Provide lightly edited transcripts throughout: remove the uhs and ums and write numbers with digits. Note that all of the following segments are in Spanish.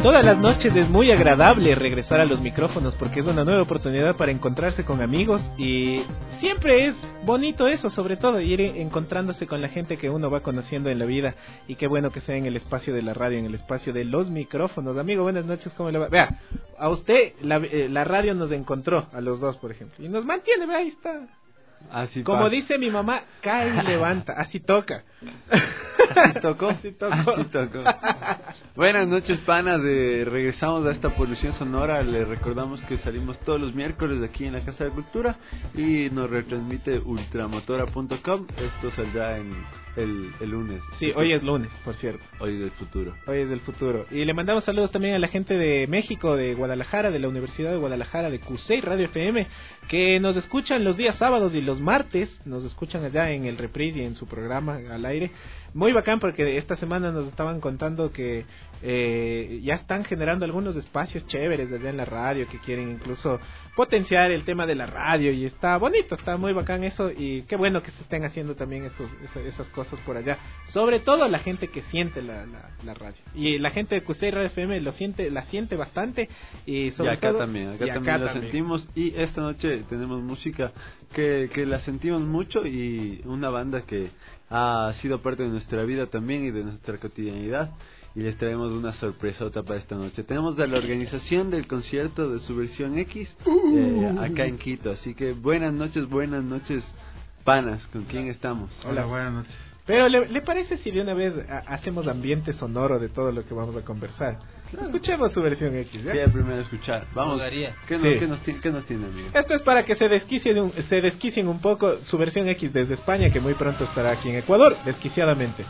todas las noches es muy agradable regresar a los micrófonos porque es una nueva oportunidad para encontrarse con amigos y siempre es bonito eso, sobre todo ir encontrándose con la gente que uno va conociendo en la vida y qué bueno que sea en el espacio de la radio, en el espacio de los micrófonos. Amigo, buenas noches, ¿cómo le va? Vea, a usted la radio nos encontró, a los dos por ejemplo, y nos mantiene, vea, ahí está. Así como pasa. dice mi mamá, cae y levanta, así toca. Así tocó. Así tocó. Así tocó. Buenas noches, panas. Regresamos a esta polución sonora. Les recordamos que salimos todos los miércoles de aquí en la Casa de Cultura y nos retransmite ultramotora.com. Esto saldrá en el lunes. Sí, hoy es lunes, por cierto. Hoy del futuro. Hoy es del futuro. Y le mandamos saludos también a la gente de México, de Guadalajara, de la Universidad de Guadalajara, de QC Radio FM, que nos escuchan los días sábados y los martes. Nos escuchan allá en el reprise y en su programa al aire. Muy bacán porque esta semana nos estaban contando que ya están generando algunos espacios chéveres allá en la radio, que quieren incluso potenciar el tema de la radio y está bonito, está muy bacán eso y qué bueno que se estén haciendo también esas cosas por allá, sobre todo la gente que siente la radio y la gente de QC Radio FM la siente bastante y sobre acá todo también lo sentimos y esta noche tenemos música que la sentimos mucho y una banda que ha sido parte de nuestra vida también y de nuestra cotidianidad. Y les traemos una sorpresota para esta noche. Tenemos a la organización del concierto de Subversión X acá en Quito. Así que buenas noches, panas. ¿Con quién estamos? Hola, buenas noches. Pero ¿le parece si de una vez hacemos ambiente sonoro de todo lo que vamos a conversar? Claro. Escuchemos Subversión X. Quiero primero escuchar. Vamos. ¿Qué nos tiene, amigo? Esto es para que se desquicien un poco. Subversión X desde España, que muy pronto estará aquí en Ecuador, desquiciadamente.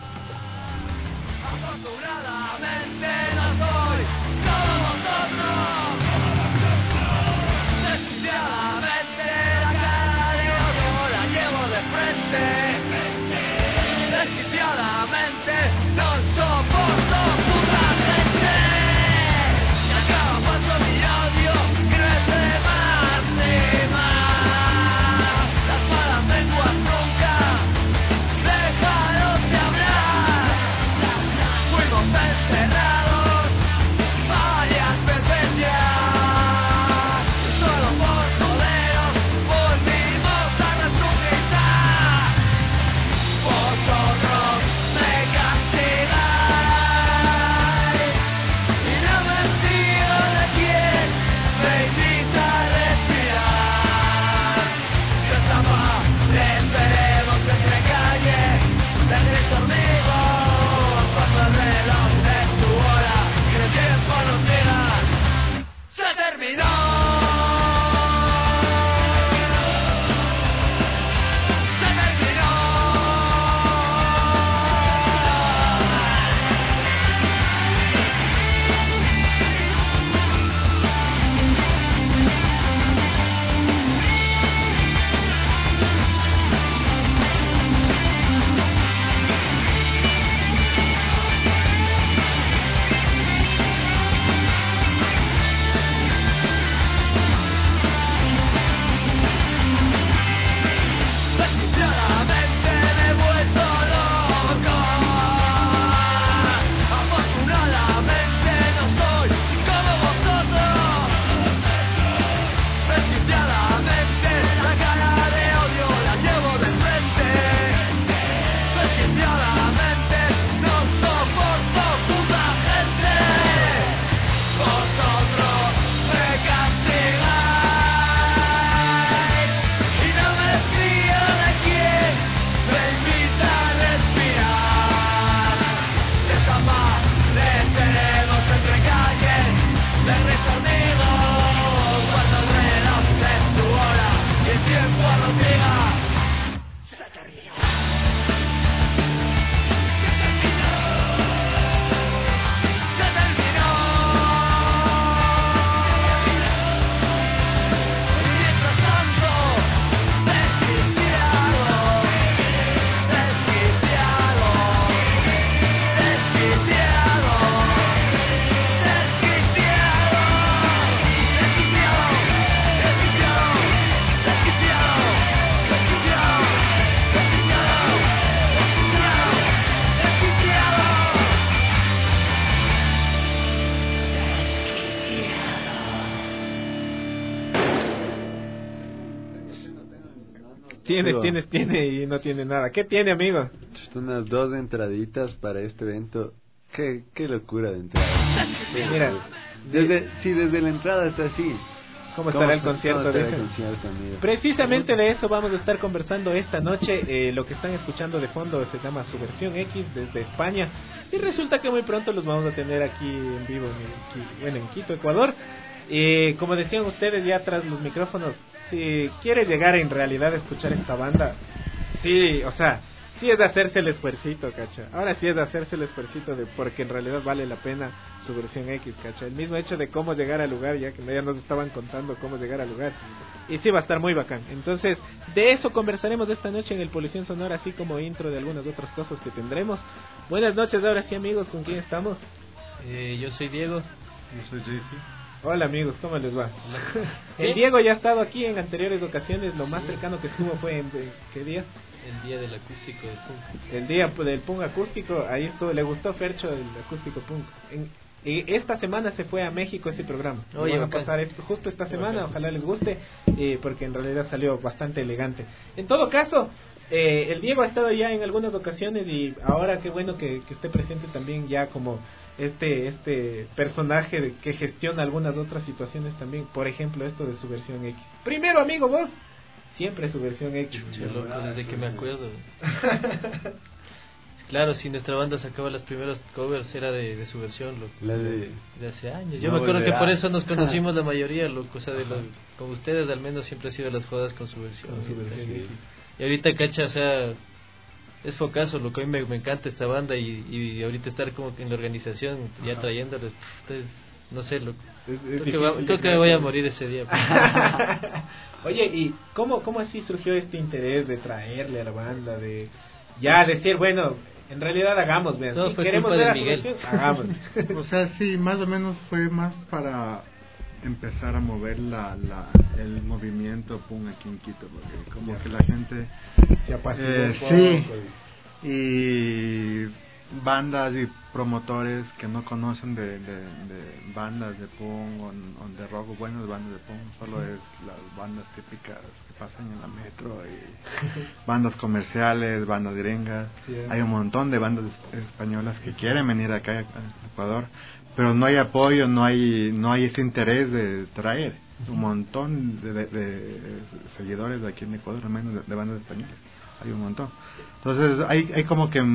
Déjalos de hablar. Tiene y no tiene nada. ¿Qué tiene, amigo? Unas 2 entraditas para este evento. Qué locura de entrada. Mira, desde la entrada está así. ¿Cómo estará el concierto? Precisamente de eso vamos a estar conversando esta noche. Lo que están escuchando de fondo se llama Subversión X desde España. Y resulta que muy pronto los vamos a tener aquí en vivo en Quito, Ecuador. Como decían ustedes ya tras los micrófonos, si quiere llegar en realidad a escuchar esta banda, sí, o sea, sí es de hacerse el esfuercito, cacha. Ahora sí es de hacerse el esfuercito porque en realidad vale la pena Subversión X, cacha. El mismo hecho de cómo llegar al lugar, ya que ya nos estaban contando cómo llegar al lugar. Y sí va a estar muy bacán. Entonces, de eso conversaremos esta noche en el Polución Sonora, así como intro de algunas otras cosas que tendremos. Buenas noches, ahora sí, amigos, ¿con quién estamos? Yo soy Diego. Yo soy JC. Hola amigos, ¿cómo les va? El Diego ya ha estado aquí en anteriores ocasiones, lo más cercano que estuvo fue en ¿qué día? El día del acústico del punk. El día del punk acústico, ahí estuvo, le gustó Fercho el acústico punk. Esta semana se fue a México ese programa. Oye, van a pasar justo esta semana, ojalá les guste, porque en realidad salió bastante elegante. En todo caso, el Diego ha estado ya en algunas ocasiones y ahora qué bueno que esté presente también ya como este personaje que gestiona algunas otras situaciones también, por ejemplo esto de Subversión X. Primero, amigo, vos siempre Subversión X. Yo loco, desde que me acuerdo. Claro, si nuestra banda sacaba los primeros covers era de Subversión, loco. La de hace años. Yo me acuerdo que por eso nos conocimos la mayoría, loco. O sea, como ustedes al menos siempre ha sido las jodas con Subversión. Y ahorita, cacha, o sea, es focazo, lo que a mí me encanta esta banda y ahorita estar como en la organización ya trayéndoles, pues, no sé, loco. Creo que me voy a morir ese día. Oye, ¿y cómo así surgió este interés de traerle a la banda, de ya decir, bueno, en realidad hagamos, vean, no, si queremos ver a Miguel. Subversión, hagamos? O sea, sí, más o menos fue más para empezar a mover el movimiento punk aquí en Quito, porque como que la gente se apaciguó sí, y bandas y promotores que no conocen de bandas de punk o de rock, buenas bandas de punk, solo es las bandas típicas que pasan en la metro y bandas comerciales, bandas gringas. Hay un montón de bandas españolas que quieren venir acá a Ecuador, pero no hay apoyo, no hay ese interés de traer un montón de seguidores de aquí en Ecuador, al menos de bandas españolas. Hay un montón. Entonces hay como que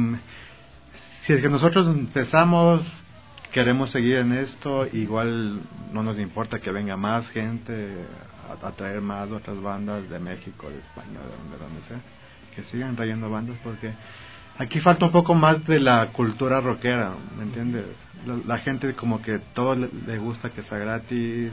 si es que nosotros empezamos, queremos seguir en esto, igual no nos importa que venga más gente a traer más otras bandas de México, de España, de donde sea, que sigan trayendo bandas, porque aquí falta un poco más de la cultura rockera, ¿me entiendes? La gente como que todo le gusta que sea gratis,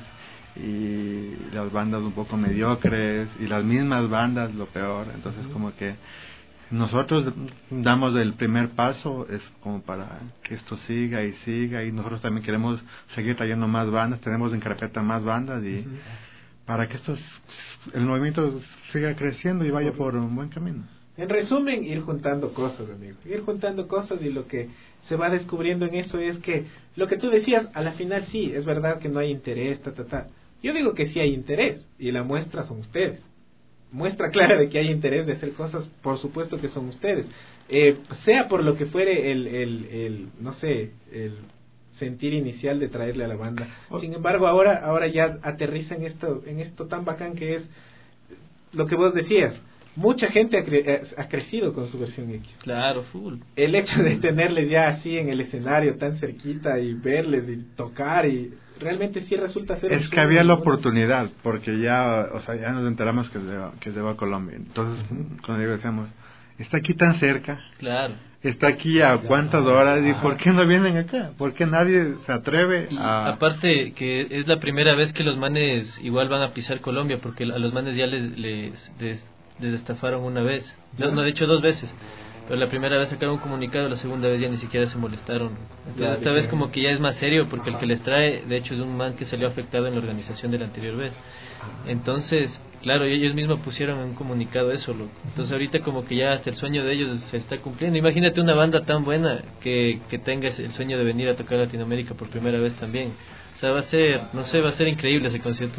y las bandas un poco mediocres, y las mismas bandas lo peor. Entonces como que nosotros damos el primer paso, es como para que esto siga, y nosotros también queremos seguir trayendo más bandas, tenemos en carpeta más bandas, y para que el movimiento siga creciendo y vaya por un buen camino. En resumen, ir juntando cosas, amigo. Ir juntando cosas, y lo que se va descubriendo en eso es que lo que tú decías, a la final sí, es verdad que no hay interés, Yo digo que sí hay interés, y la muestra son ustedes. Muestra clara de que hay interés de hacer cosas, por supuesto que son ustedes. Sea por lo que fuere el no sé, el sentir inicial de traerle a la banda. Sin embargo, ahora ya aterriza en esto tan bacán que es lo que vos decías. Mucha gente ha crecido con Subversión X. Claro, full. El hecho de tenerles ya así en el escenario tan cerquita y verles y tocar, y realmente sí resulta ser... Es que había la oportunidad, porque ya nos enteramos que llegó a Colombia. Entonces, cuando decíamos, está aquí tan cerca. Claro. Está aquí a cuántas horas, y ¿por qué no vienen acá? ¿Por qué nadie se atreve a...? Aparte que es la primera vez que los manes igual van a pisar Colombia, porque a los manes ya les estafaron una vez, no, de hecho 2 veces, pero la primera vez sacaron un comunicado, la segunda vez ya ni siquiera se molestaron. Entonces esta vez como que ya es más serio, porque el que les trae de hecho es un man que salió afectado en la organización de la anterior vez. Entonces claro, ellos mismos pusieron en un comunicado eso, loco. Entonces ahorita como que ya hasta el sueño de ellos se está cumpliendo. Imagínate una banda tan buena que tenga el sueño de venir a tocar Latinoamérica por primera vez también. O sea, va a ser increíble ese concierto, loco.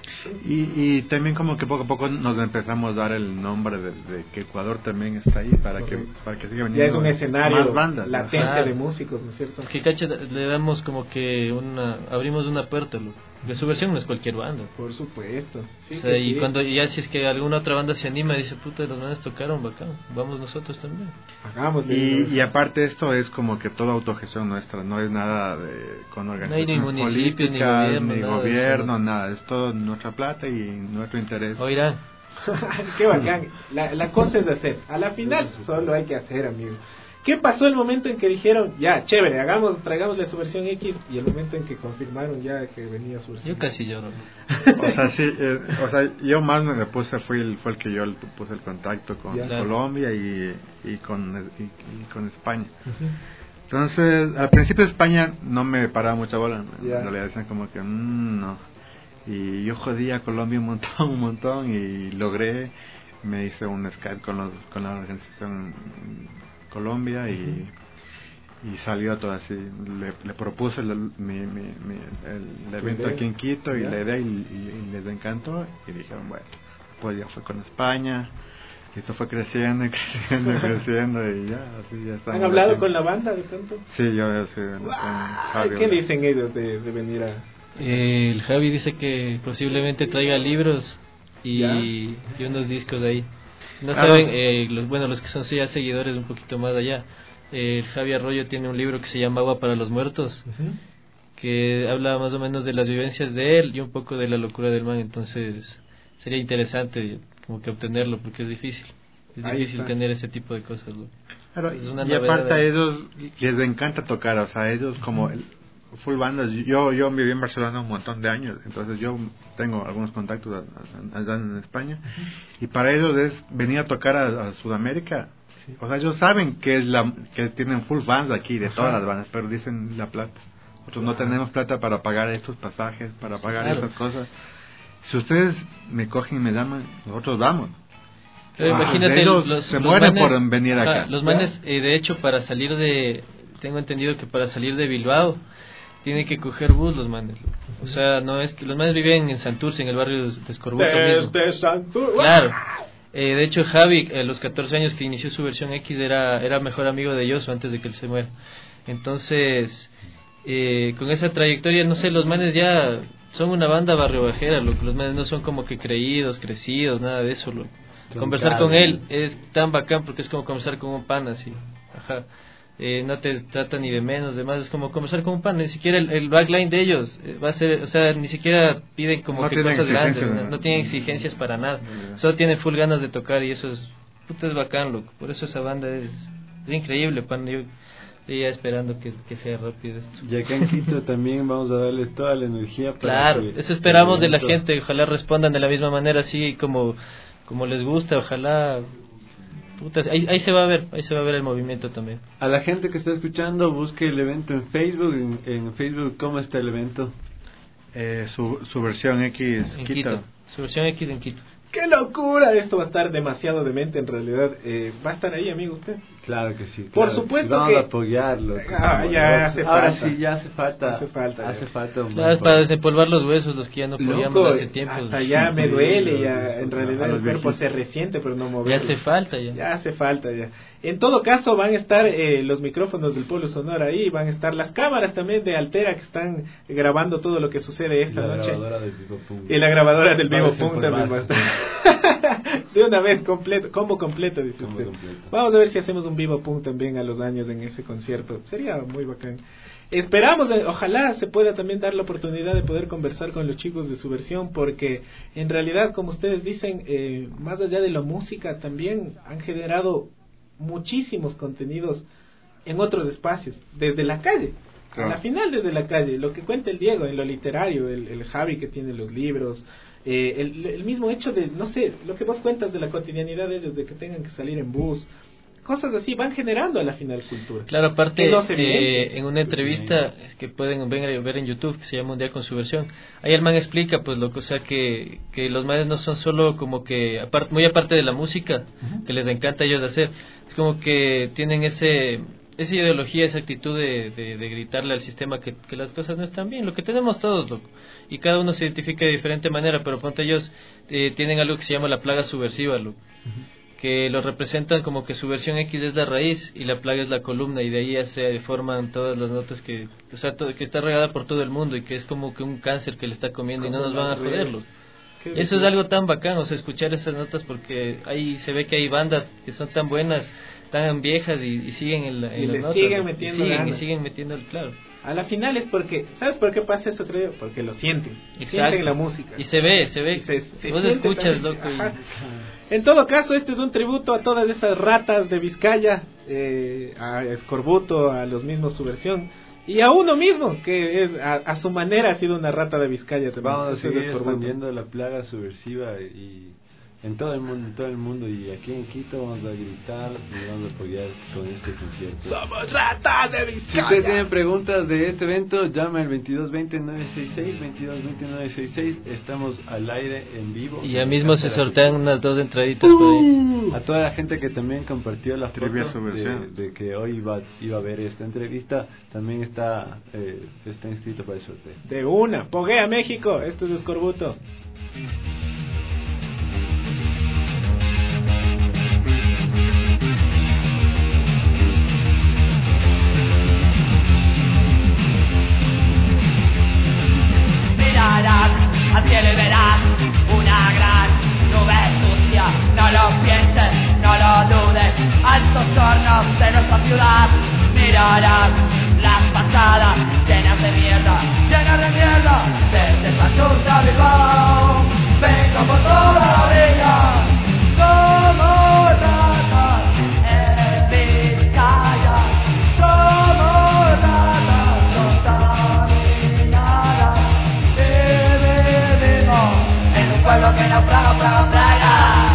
Y también como que poco a poco nos empezamos a dar el nombre de que Ecuador también está ahí para que siga veniendo ya es un escenario más bandas, latente Ajá. de músicos, ¿no es cierto? Es que cacha, le damos como que abrimos una puerta, loco. De Subversión no es cualquier banda. Por supuesto. Sí, O sea, que y sí. cuando ya si es que alguna otra banda se anima y dice, puta, los manes tocaron bacán, vamos nosotros también. Hagámosle. y aparte esto es como que toda autogestión nuestra, no es nada con organización No hay ni municipio, ni política, gobierno, ni nada de gobierno, eso. nada, es todo nuestra plata y nuestro interés. Oirán. Qué bacán. La cosa es hacer. A la final solo hay que hacer, amigo. ¿Qué pasó el momento en que dijeron, ya, chévere, traigámosle su versión X, y el momento en que confirmaron ya que venía su versión? Yo casi lloro. O sea, sí, yo más me puse, fue el que yo puse el contacto con Ya. Colombia y con España. Entonces, al principio España no me paraba mucha bola, Ya. en realidad decían como que no. Y yo jodí a Colombia un montón, y logré, me hice un Skype con la organización Colombia y salió todo así. Le propuse el evento aquí en Quito y Ya. la idea y les encantó y dijeron, bueno, pues ya fue con España. Y esto fue creciendo y ya, así ya estamos. ¿Han hablado aquí. con la banda de tanto? Sí, yo sí. Con Ay, Javi, ¿qué dicen ellos de venir a...? El Javi dice que posiblemente traiga libros Ya. y unos discos ahí. No Claro. saben, los que son ya seguidores un poquito más allá. El Javi Arroyo tiene un libro que se llama Agua para los Muertos, que habla más o menos de las vivencias de él y un poco de la locura del man. Entonces sería interesante como que obtenerlo, porque es difícil. Es Ahí difícil está. tener ese tipo de cosas, ¿no? Claro, Es una y novedad aparte a ahí. ellos les encanta tocar, o sea, ellos como full bandas. Yo viví en Barcelona un montón de años, entonces yo tengo algunos contactos allá en España, y para ellos es venir a tocar a Sudamérica. O sea, ellos saben que que tienen full bands aquí de todas las bandas, pero dicen la plata. Nosotros no tenemos plata para pagar estos pasajes, para pagar Claro. estas cosas. Si ustedes me cogen y me llaman, nosotros vamos. Pero Ah, imagínate, ellos se mueren manes, por venir acá. Los manes, de hecho, tengo entendido que para salir de Bilbao tienen que coger bus los manes. O sea, no es que los manes viven en Santurce, en el barrio de Escorbuto mismo. Desde Santur. Claro. De hecho, Javi, a los 14 años que inició su versión X, era mejor amigo de Yoso antes de que él se muera. Entonces, con esa trayectoria, no sé, los manes ya son una banda barrio bajera, los manes no son como que crecidos, nada de eso. Conversar con él es tan bacán porque es como conversar con un pan así. Ajá. No te trata ni de menos, de más, es como conversar con un pan. Ni siquiera el backline de ellos va a ser, o sea, ni siquiera piden como No que tienen cosas grandes, exigencias, no tienen exigencias para nada. Solo tienen full ganas de tocar y eso es, puta, es bacán, loco. Por eso esa banda es increíble, pan. Yo ya esperando que sea rápido esto. Y acá en Quito también vamos a darles toda la energía para Claro, que eso esperamos el de la evento- gente. Ojalá respondan de la misma manera, así como les gusta. Ojalá, puta, ahí se va a ver el movimiento también. A la gente que está escuchando, busque el evento en Facebook. En Facebook, ¿cómo está el evento? Su versión X En Quito. Quito, su versión X en Quito. ¡Qué locura! Esto va a estar demasiado demente en realidad. ¿Va a estar ahí, amigo, usted? Claro que sí. Por claro que supuesto sí. Vamos que- a apoyarlo. Ya hace Ahora falta. sí, ya hace falta. Hace falta, Hace ya. falta un Claro, es buen para apoyo. desempolvar los huesos, los que ya no apoyamos Loco, hace tiempo. hasta ya me Sí, duele, sí, ya sí, en sí, realidad a el los cuerpo viejitos. se resiente, pero no Ya moverlo. hace falta ya. Ya hace falta ya. En todo caso van a estar los micrófonos del Pueblo Sonora ahí, van a estar las cámaras también de Altera que están grabando todo lo que sucede esta La noche. grabadora del Vivo Pum. Y la grabadora del Para Vivo Pum también va a estar. De una vez completo, combo completo, dice Combo usted. completo. Vamos a ver si hacemos un Vivo Pum también a los años en ese concierto. Sería muy bacán. Esperamos, ojalá se pueda también dar la oportunidad de poder conversar con los chicos de su versión, porque en realidad, como ustedes dicen, más allá de la música, también han generado muchísimos contenidos en otros espacios, desde la calle. Claro. A la final desde la calle, lo que cuenta el Diego en lo literario, el Javi que tiene los libros, el mismo hecho de, no sé, lo que vos cuentas de la cotidianidad de ellos, de que tengan que salir en bus, cosas así, van generando a la final cultura. Claro, aparte, Que no se evidencia. en una entrevista que pueden ver en YouTube, que se llama Un Día con su Versión, ahí el man explica, pues, lo que, o sea, que los manes no son solo como que, muy aparte de la música, que les encanta a ellos hacer, es como que tienen ese esa ideología, esa actitud de gritarle al sistema que las cosas no están bien, lo que tenemos todos, loco, y cada uno se identifica de diferente manera, pero ponte ellos tienen algo que se llama la plaga subversiva, loco, que lo representan como que su versión X es la raíz y la plaga es la columna, y de ahí ya se forman todas las notas que, o sea, que está regada por todo el mundo y que es como que un cáncer que le está comiendo y no nos van a joderlo. Eso es algo tan bacán, o sea, escuchar esas notas, porque ahí se ve que hay bandas que son tan buenas, tan viejas y siguen en las notas, siguen metiendo el claro. A la final es porque, ¿sabes por qué pasa eso, creo? Porque lo sienten. Exacto. Sienten la música. Y se ve. Vos escuchas, también, loco. En todo caso, este es un tributo a todas esas ratas de Vizcaya, a Escorbuto, a los mismos Subversión, y a uno mismo, que es a su manera ha sido una rata de Vizcaya también. Vamos a seguir expandiendo la plaga subversiva y en todo el mundo, y aquí en Quito vamos a gritar y vamos a apoyar con este concierto. ¡Somos ratas de Vizcaya! Si ustedes tienen preguntas de este evento, llame al 2220-966, 2220-966, estamos al aire en vivo. Y ya mismo se sortean unas 2 entraditas por ahí. A toda la gente que también compartió la foto Subversión de que hoy iba a ver esta entrevista, también está inscrito para el sorteo. De una, Poguea México, esto es Escorbuto. Al cielo y verás una gran nube sucia. No lo pienses, no lo dudes. Altos hornos de nuestra ciudad. Mirarás las fachadas llenas de mierda, desde Santurce a Bilbao. Vengo por toda la orilla. Somos ratas en Vizcaya. Somos ratas contaminadas. En un pueblo que naufraga.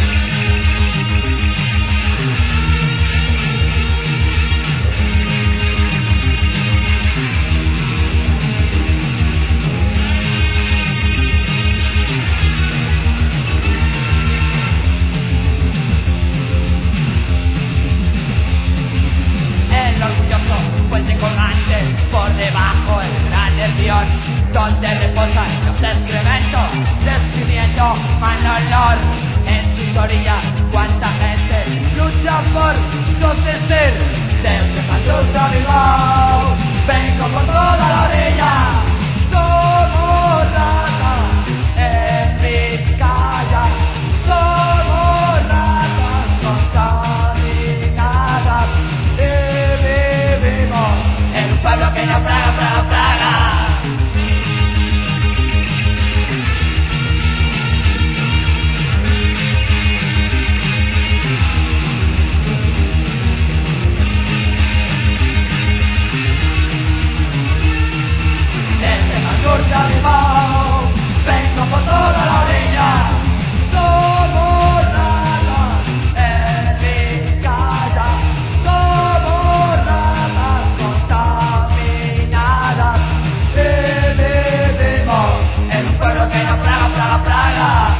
El orgulloso puente colgante, por debajo el gran nervión, donde reposan los excrementos, describiendo mal olor en sus orillas. Cuánta gente lucha por subsistir desde Santurce a Bilbao. Vengo por toda la orilla. Somos ratas en Vizcaya. Somos ratas contaminadas y vivimos en un pueblo que naufraga. Desde Santurce a Bilbao, vengo por toda la orilla. Somos ratas en Vizcaya. Somos ratas contaminadas y vivimos en un pueblo que naufraga.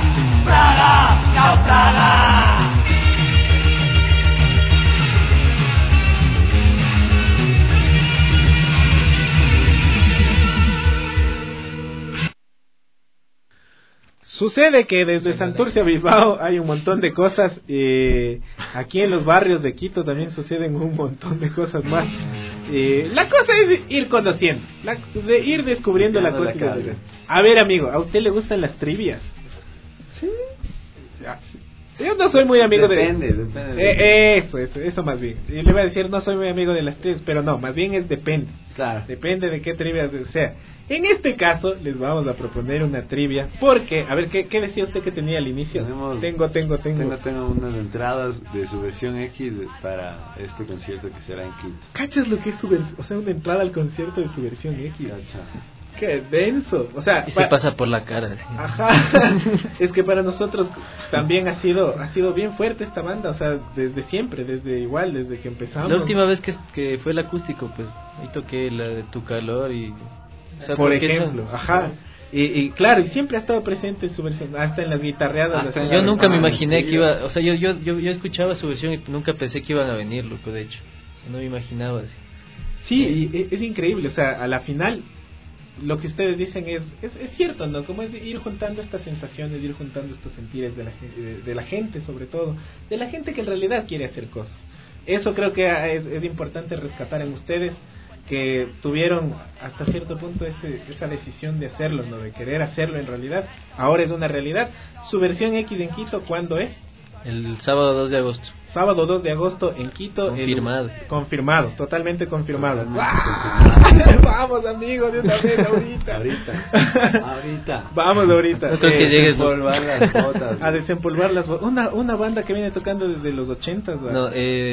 Sucede que desde Santurce a Bilbao hay un montón de cosas. Aquí en los barrios de Quito también suceden un montón de cosas más. La cosa es ir conociendo, de ir descubriendo la cosa. A ver, amigo, ¿a usted le gustan las trivias? Sí. Yo no soy muy amigo Depende. Eso más bien. Y le iba a decir, no soy muy amigo de las trivias, pero no, más bien es depende. Claro. Depende de qué trivias sea. En este caso, les vamos a proponer una trivia. Porque, a ver, ¿qué decía usted que tenía al inicio? Tengo unas entradas de Subversión X para este concierto que será en Quito. ¿Cachas lo que es Subversión? O sea, una entrada al concierto de Subversión X. Cacha. ¡Qué denso! O sea, y se pasa por la cara. ¿Sí? Ajá. Es que para nosotros también ha sido bien fuerte esta banda. O sea, desde siempre, desde que empezamos. La última vez que fue el acústico, pues ahí toqué la de Tu Calor y... O sea, por ejemplo, ajá. Y claro, y siempre ha estado presente su versión, hasta en las guitarreadas. Yo nunca me imaginé que iba, o sea, yo escuchaba su versión y nunca pensé que iban a venir, loco, de hecho. No me imaginaba así. Sí, y es increíble, o sea, a la final lo que ustedes dicen es cierto, ¿no? Como es ir juntando estas sensaciones, ir juntando estos sentires de la gente, sobre todo, de la gente que en realidad quiere hacer cosas. Eso creo que es importante rescatar en ustedes, que tuvieron hasta cierto punto esa decisión de hacerlo, ¿no? De querer hacerlo en realidad. Ahora es una realidad. Su versión X en Quito, ¿cuándo es? El sábado 2 de agosto. Sábado 2 de agosto en Quito. Confirmado. Confirmado, totalmente confirmado. Vamos, amigos, de una vez, ahorita. Vamos ahorita. No creo que llegues Desempolvar las botas. A desempolvar las botas. Una banda que viene tocando desde los 80s. No,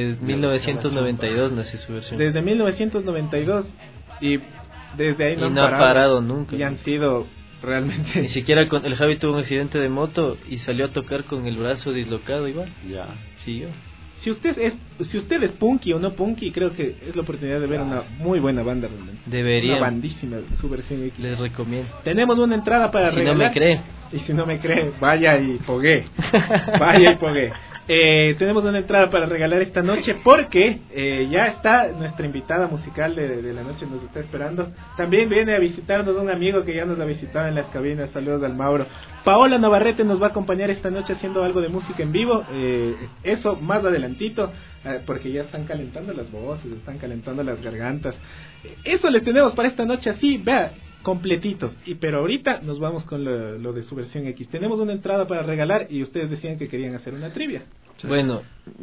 1992 no es su versión. Desde 1992. Y desde ahí no ha parado nunca. Y han sido realmente... Ni siquiera el Javi tuvo un accidente de moto y salió a tocar con el brazo dislocado igual. Ya. Siguió. Si usted es punky o no punky, creo que es la oportunidad de ver una muy buena banda realmente. Debería. Una bandísima, su versión X. Les recomiendo. Tenemos una entrada para Si regalar. no me cree. Y si no me cree, vaya y pogué. Vaya y pogué. Tenemos una entrada para regalar esta noche porque ya está nuestra invitada musical de la noche, nos está esperando. También viene a visitarnos un amigo que ya nos ha visitado en las cabinas. Saludos al Mauro. Paola Navarrete nos va a acompañar esta noche haciendo algo de música en vivo. Eso más adelantito, porque ya están calentando las voces, están calentando las gargantas. Eso les tenemos para esta noche así, vea, completitos. Pero ahorita nos vamos con lo de su versión X. Tenemos una entrada para regalar y ustedes decían que querían hacer una trivia. Bueno,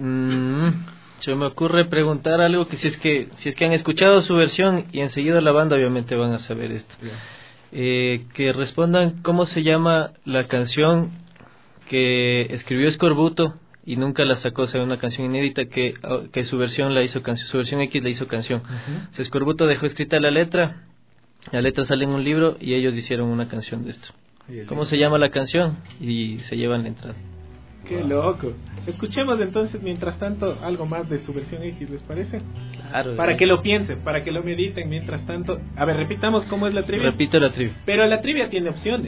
se me ocurre preguntar algo que si es que han escuchado su versión y enseguida la banda obviamente van a saber esto. Que respondan cómo se llama la canción que escribió Escorbuto y nunca la sacó, o sea, una canción inédita que su versión la hizo canción, su versión X la hizo canción. O sea, Escorbuto dejó escrita la letra sale en un libro y ellos hicieron una canción de esto. ¿Cómo se llama la canción? Y se llevan la entrada. ¡Qué loco! Escuchemos entonces, mientras tanto, algo más de su versión X, ¿les parece? Claro. Para que lo piensen, para que lo mediten mientras tanto. A ver, repitamos cómo es la trivia. Repito la trivia. Pero la trivia tiene opciones.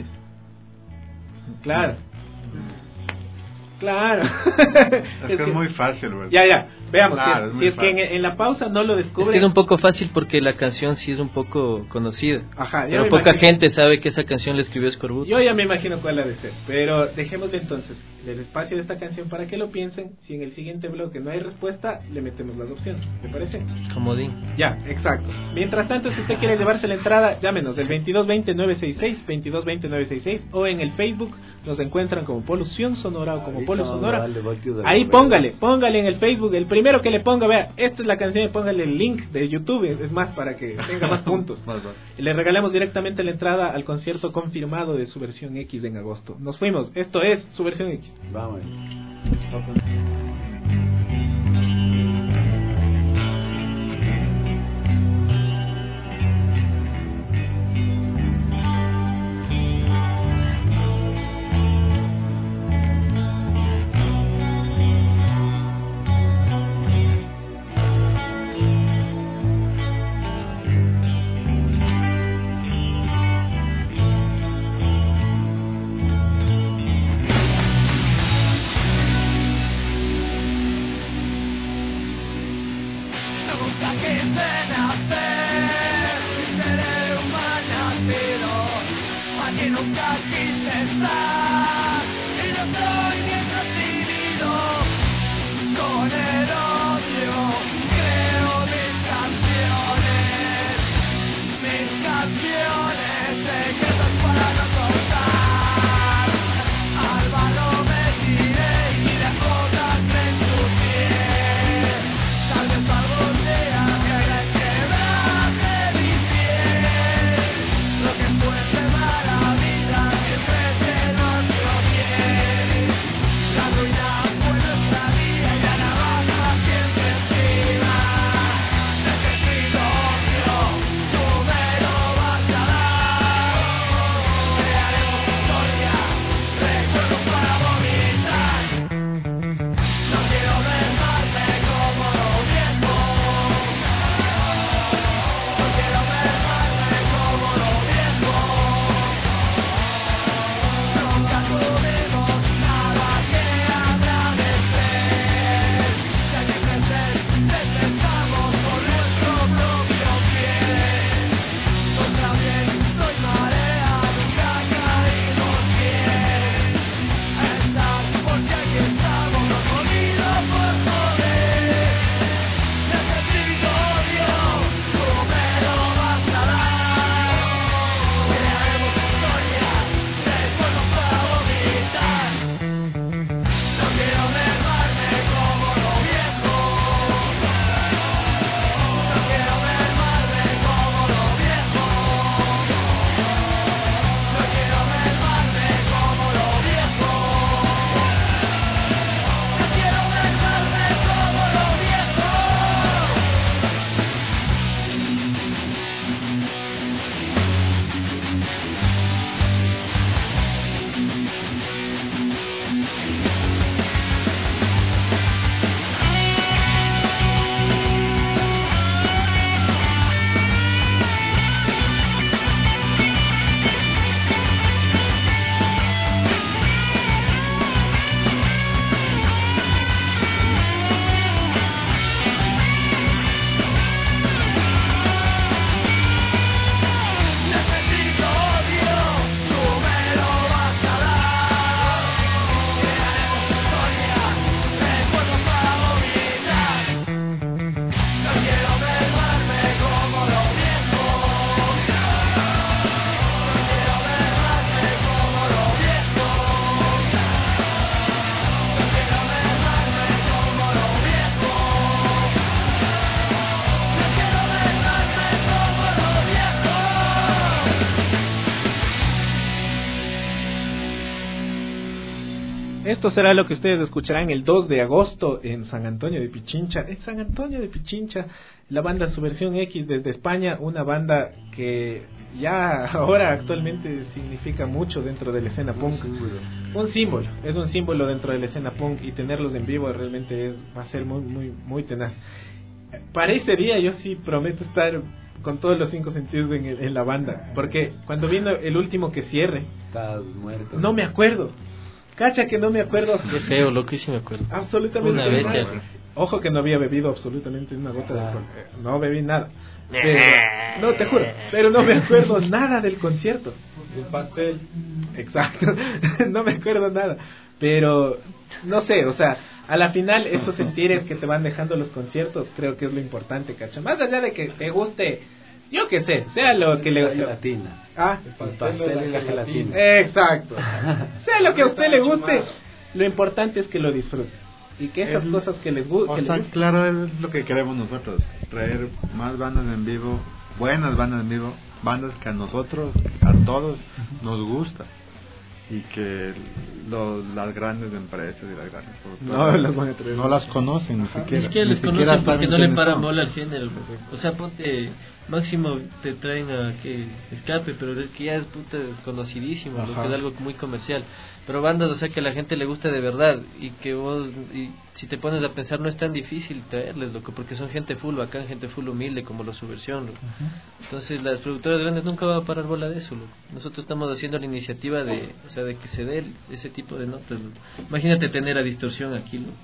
Claro. Claro. Es que es muy fácil, ¿verdad? Ya. Veamos, Claro, si es que en la pausa no lo descubren. Es que es un poco fácil porque la canción sí es un poco conocida. Ajá, pero poca gente sabe que esa canción la escribió Escorbuto. Yo ya me imagino cuál ha de ser. Pero dejémosle entonces el espacio de esta canción para que lo piensen. Si en el siguiente bloque no hay respuesta, le metemos las opciones. ¿Me parece? Comodín. Ya, exacto. Mientras tanto, si usted quiere llevarse la entrada, llámenos del 2220-966, 2220-966, o en el Facebook nos encuentran como Polución Sonora o como Polo Sonora. Ahí póngale en el Facebook, el primero que le ponga, vea, esta es la canción, y póngale el link de YouTube, es más para que tenga más puntos. Y le regalamos directamente la entrada al concierto confirmado de su versión X en agosto. Nos fuimos, esto es su versión X. Vamos. esto será lo que ustedes escucharán el 2 de agosto en San Antonio de Pichincha. En San Antonio de Pichincha, la banda Subversión X desde España, una banda que ya ahora actualmente significa mucho dentro de la escena punk. Un símbolo, es un símbolo dentro de la escena punk, y tenerlos en vivo realmente va a ser muy tenaz. Para ese día yo sí prometo estar con todos los 5 sentidos en la banda, porque cuando vino el último que cierre, Estás muerto. no me acuerdo. Cacha que no me acuerdo. Qué feo, loco, y sí me acuerdo. Absolutamente Una nada. bestia. Ojo que no había bebido absolutamente una gota de alcohol. No bebí nada. Pero, no, te juro, pero no me acuerdo nada del concierto. Un pastel. Exacto. No me acuerdo nada. Pero, no sé, o sea, a la final esos sentires que te van dejando los conciertos creo que es lo importante, ¿cacha? Más allá de que te guste, yo qué sé, sea lo que La le... gelatina. Ah, El pastel y la gelatina. exacto. Sea lo que a usted le guste, lo importante es que lo disfrute. Y que esas cosas que les gusten. O sea, claro, es lo que queremos nosotros, traer más bandas en vivo, buenas bandas en vivo, bandas que a nosotros, a todos, nos gusta. Y que las grandes empresas y las grandes No las van a traer. no las conocen ni siquiera. Ni siquiera les ni siquiera conocen porque saben no le quiénes paran son. bola al género. O sea, ponte, máximo te traen a que Escape, pero es que ya es puta conocidísimo, lo Ajá. que es algo muy comercial. Pero bandas, o sea, que a la gente le gusta de verdad, y que vos, y si te pones a pensar, no es tan difícil traerles, loco, porque son gente full bacán, gente full humilde, como los Subversión, loco. Entonces las productoras grandes nunca van a parar bola de eso, loco. Nosotros estamos haciendo la iniciativa de, o sea, de que se dé ese tipo de notas, loco. Imagínate tener a Distorsión aquí, loco.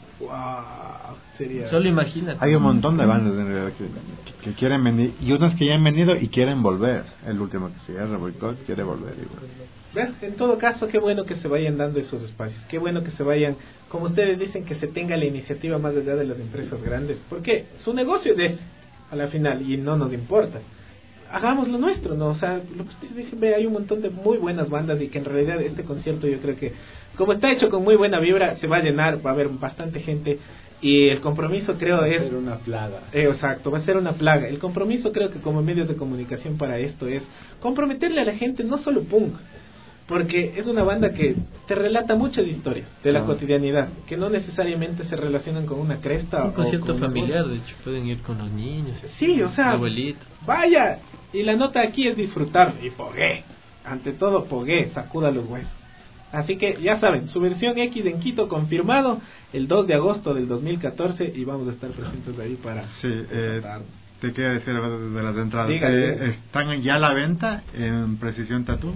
Wow, sería... Solo imagínate. Hay un montón de bandas en realidad que quieren venir, y unas que ya han venido y quieren volver. El último que se llama Boycott quiere volver igual. ¿Ves? En todo caso, qué bueno que se vayan dando esos espacios, qué bueno que se vayan, como ustedes dicen, que se tenga la iniciativa más allá de las empresas grandes, porque su negocio es ese, a la final, y no nos importa. Hagamos lo nuestro, ¿no? O sea, lo que ustedes dicen, ve, hay un montón de muy buenas bandas, y que en realidad este concierto yo creo que, como está hecho con muy buena vibra, se va a llenar, va a haber bastante gente, y el compromiso creo es... Era una plaga. Exacto, va a ser una plaga. El compromiso creo que como medios de comunicación para esto es comprometerle a la gente, no solo punk, porque es una banda que te relata muchas historias de la cotidianidad, que no necesariamente se relacionan con una cresta. Un concierto o con familiar, de hecho, pueden ir con los niños. Sí, o sea, el abuelito. vaya, y la nota aquí es disfrutar, y pogué, ante todo pogué, sacuda los huesos. Así que ya saben, Subversión X en Quito confirmado el 2 de agosto del 2014, y vamos a estar presentes ahí para Sí, contarnos. te quiero decir de las entradas. Dígale. Están ya a la venta en Precisión Tattoo,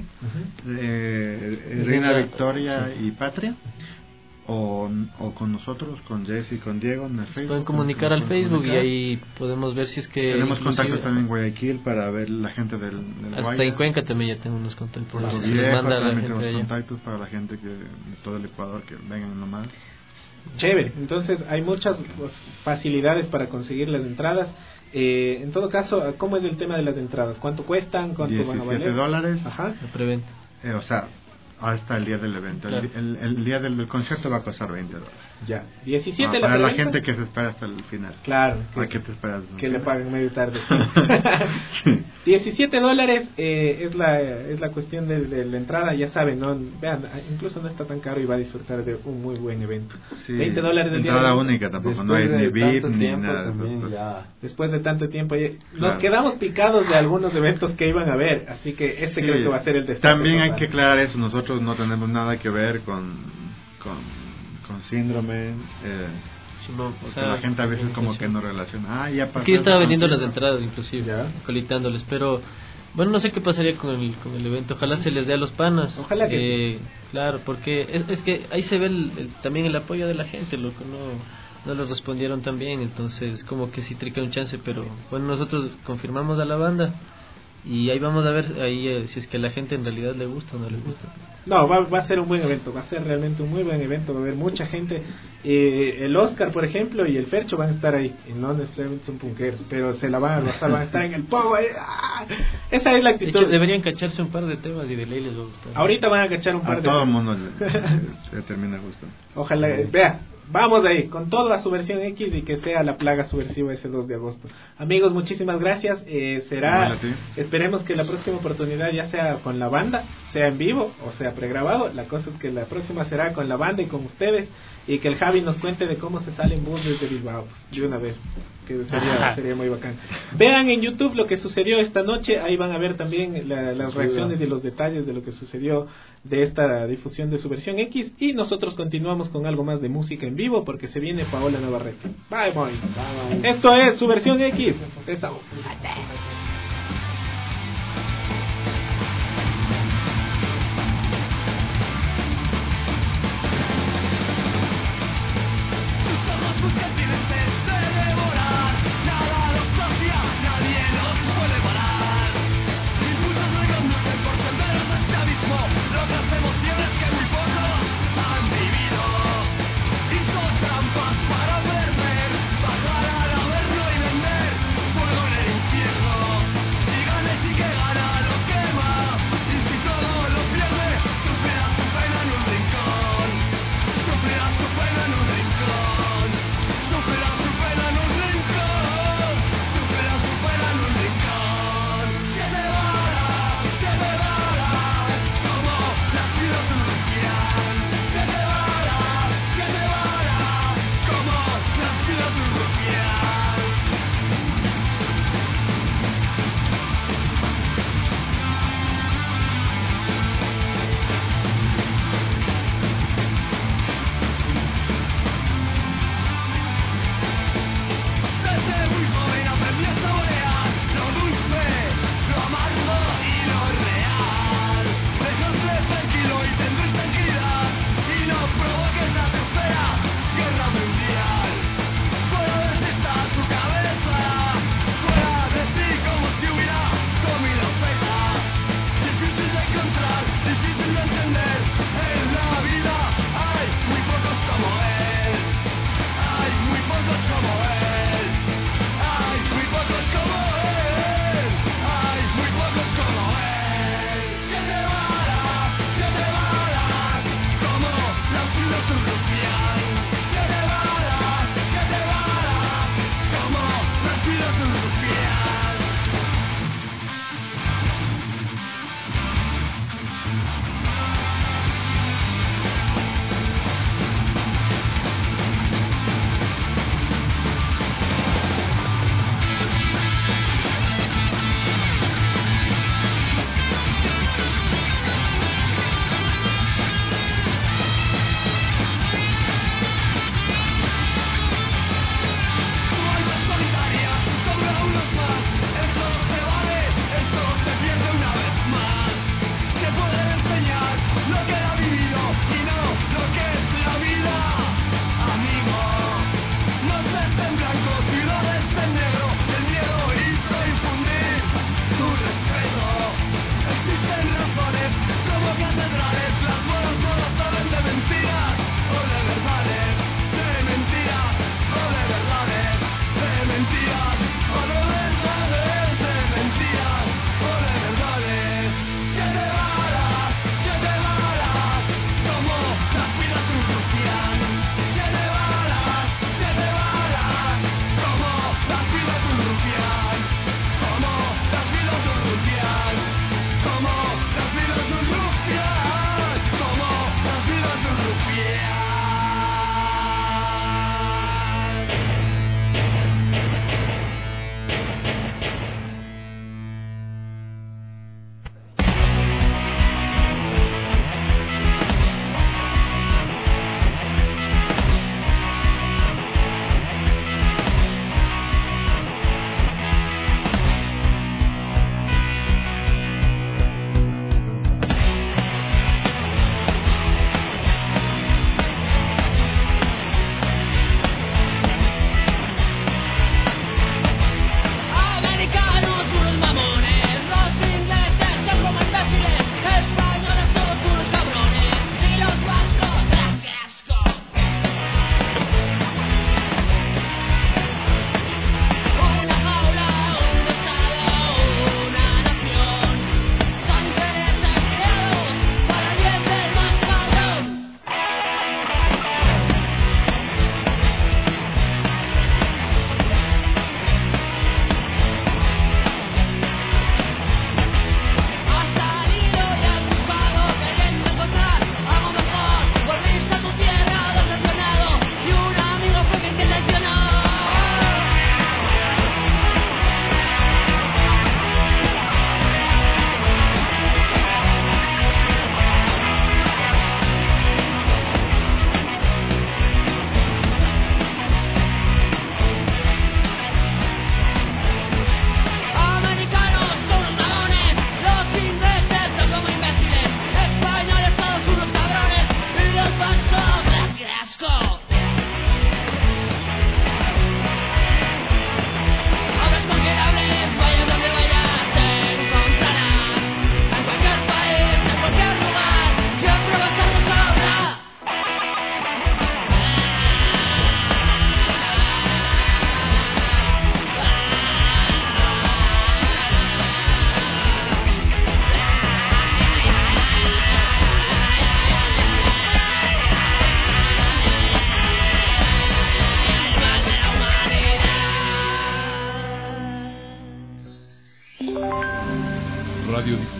Reina Victoria y Patria, o con nosotros, con Jesse y con Diego en el Facebook. Pueden comunicar al Facebook y ahí podemos ver si es que... Tenemos inclusive- contactos también en Guayaquil para ver la gente del Hasta Guaya. en Cuenca también ya tengo unos contactos. Por Se les manda a la también gente tenemos de allá. contactos para la gente que de todo el Ecuador que vengan nomás. Chévere, entonces hay muchas facilidades para conseguir las entradas. En todo caso, ¿cómo es el tema de las entradas? ¿Cuánto cuestan? ¿Cuánto van a valer? $17. Ajá. La preventa. O sea, hasta el día del evento. Claro. El día del concierto va a costar $20. Ya. 17 la para la preventa. gente que se espera hasta el final. Claro. ¿A qué te esperas? Que le paguen medio tarde. Sí. $17 es la cuestión de la entrada, ya saben, ¿no? Vean, incluso no está tan caro y va a disfrutar de un muy buen evento. Sí. $20 el día Entrada de- única tampoco, Después no hay de ni VIP tanto ni tiempo nada. de también eso. ya. Después de tanto tiempo, nos Claro. quedamos picados de algunos eventos que iban a ver, así que Sí. creo que va a ser el destino. También hay que aclarar eso, nosotros no tenemos nada que ver con síndrome. Simón, o Porque sea, la gente a veces como que no relaciona. Ya pasó Es que yo estaba ese vendiendo las concierto. entradas inclusive, Ya. colitándoles, pero bueno, no sé qué pasaría con el evento. Ojalá se les dé a los panas. Ojalá que Claro, porque es que ahí se ve también el apoyo de la gente, loco, no lo respondieron tan bien, entonces como que sí trica un chance, pero bueno, nosotros confirmamos a la banda y ahí vamos a ver ahí si es que a la gente en realidad le gusta o no le gusta. No, va a ser un buen evento, va a ser realmente un muy buen evento, va a haber mucha gente. El Oscar, por ejemplo, y el Fercho van a estar ahí, y no necesariamente son punqueros, pero se la van a gozar, van a estar en el pogo. ¡Ah! Esa es la De actitud. hecho, deberían cacharse un par de temas y de ley les va a gustar. Ahorita van a cachar un par A de... todo el mundo le termina gustando. Ojalá, vea, Vamos ahí, con toda su versión X y que sea la plaga subversiva ese 2 de agosto. Amigos, muchísimas gracias. Esperemos que la próxima oportunidad ya sea con la banda, sea en vivo o sea pregrabado. La cosa es que la próxima será con la banda y con ustedes, y que el Javi nos cuente de cómo se sale en bus desde Bilbao de una vez, que sería muy bacán. Vean en YouTube lo que sucedió esta noche, ahí van a ver también las reacciones y los detalles de lo que sucedió de esta difusión de su versión X, y nosotros continuamos con algo más de música en vivo porque se viene Paola Navarrete. Bye boy. Esto es su versión X. Esa. Para verme, bajar al haberlo y vender fuego en el infierno.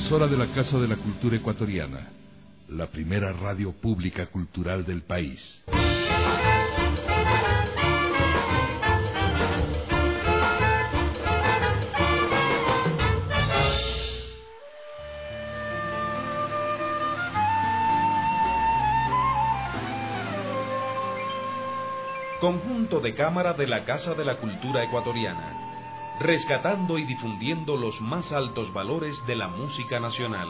radiodifusora de la Casa de la Cultura Ecuatoriana, la primera radio pública cultural del país. Conjunto de cámara de la Casa de la Cultura Ecuatoriana, rescatando y difundiendo los más altos valores de la música nacional.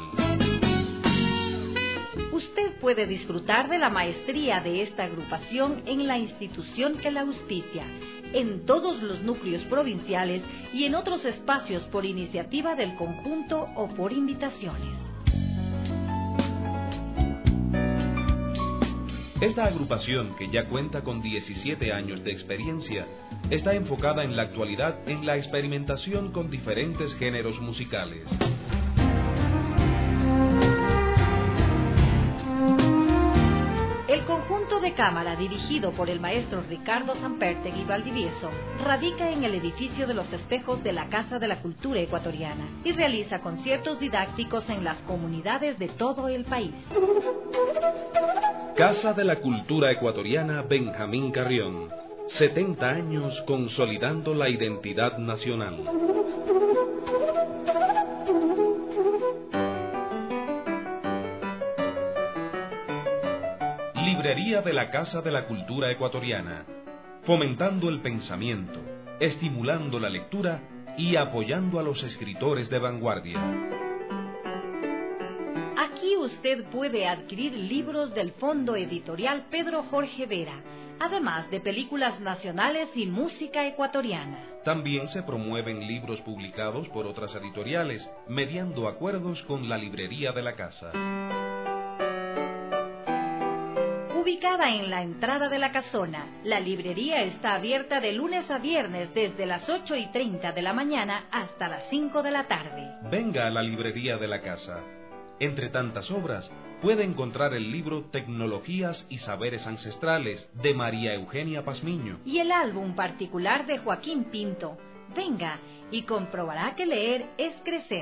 Usted puede disfrutar de la maestría de esta agrupación en la institución que la auspicia, en todos los núcleos provinciales y en otros espacios por iniciativa del conjunto o por invitaciones. Esta agrupación, que ya cuenta con 17 años de experiencia, está enfocada en la actualidad en la experimentación con diferentes géneros musicales. El conjunto de cámara, dirigido por el maestro Ricardo Sampertegui Valdivieso, radica en el edificio de los espejos de la Casa de la Cultura Ecuatoriana y realiza conciertos didácticos en las comunidades de todo el país. Casa de la Cultura Ecuatoriana Benjamín Carrión, 70 años consolidando la identidad nacional. Librería de la Casa de la Cultura Ecuatoriana, fomentando el pensamiento, estimulando la lectura y apoyando a los escritores de vanguardia. Aquí usted puede adquirir libros del Fondo Editorial Pedro Jorge Vera, además de películas nacionales y música ecuatoriana. También se promueven libros publicados por otras editoriales, mediando acuerdos con la librería de la casa. Ubicada en la entrada de la casona, la librería está abierta de lunes a viernes desde las 8:30 de la mañana hasta las 5 de la tarde. Venga a la librería de la casa. Entre tantas obras, puede encontrar el libro Tecnologías y Saberes Ancestrales, de María Eugenia Pazmiño. Y el álbum particular de Joaquín Pinto. Venga y comprobará que leer es crecer.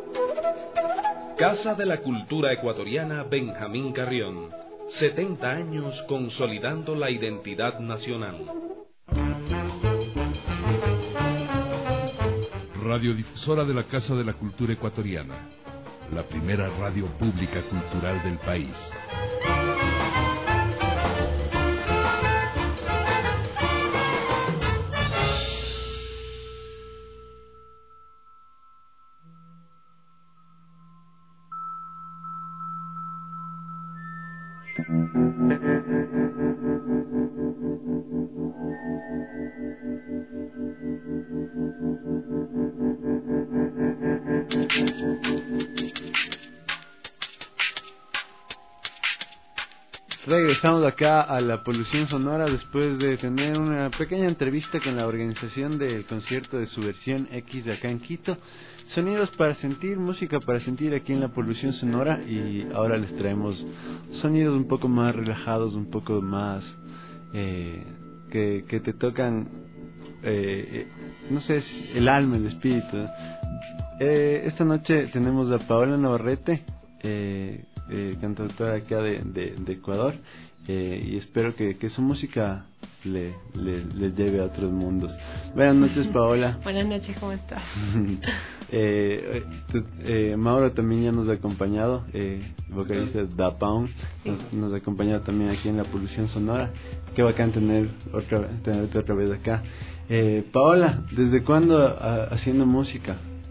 Casa de la Cultura Ecuatoriana Benjamín Carrión. 70 años consolidando la identidad nacional. Radiodifusora de la Casa de la Cultura Ecuatoriana, la primera radio pública cultural del país. Regresamos acá a la Polución Sonora después de tener una pequeña entrevista con la organización del concierto de Subversión X de acá en Quito. Sonidos para sentir, música para sentir aquí en la Polución Sonora, y ahora les traemos sonidos un poco más relajados, un poco más que te tocan, no sé, el alma, el espíritu. Esta noche tenemos a Paola Navarrete, cantautora acá de Ecuador, y espero que su música les lleve a otros mundos. Buenas noches, Paola. Buenas noches, ¿cómo estás? Mauro también ya nos ha acompañado, vocalista de Da Pound, nos ha acompañado también aquí en la Polución Sonora. Qué bacán tenerte otra vez acá. Paola, ¿desde cuándo haciendo música?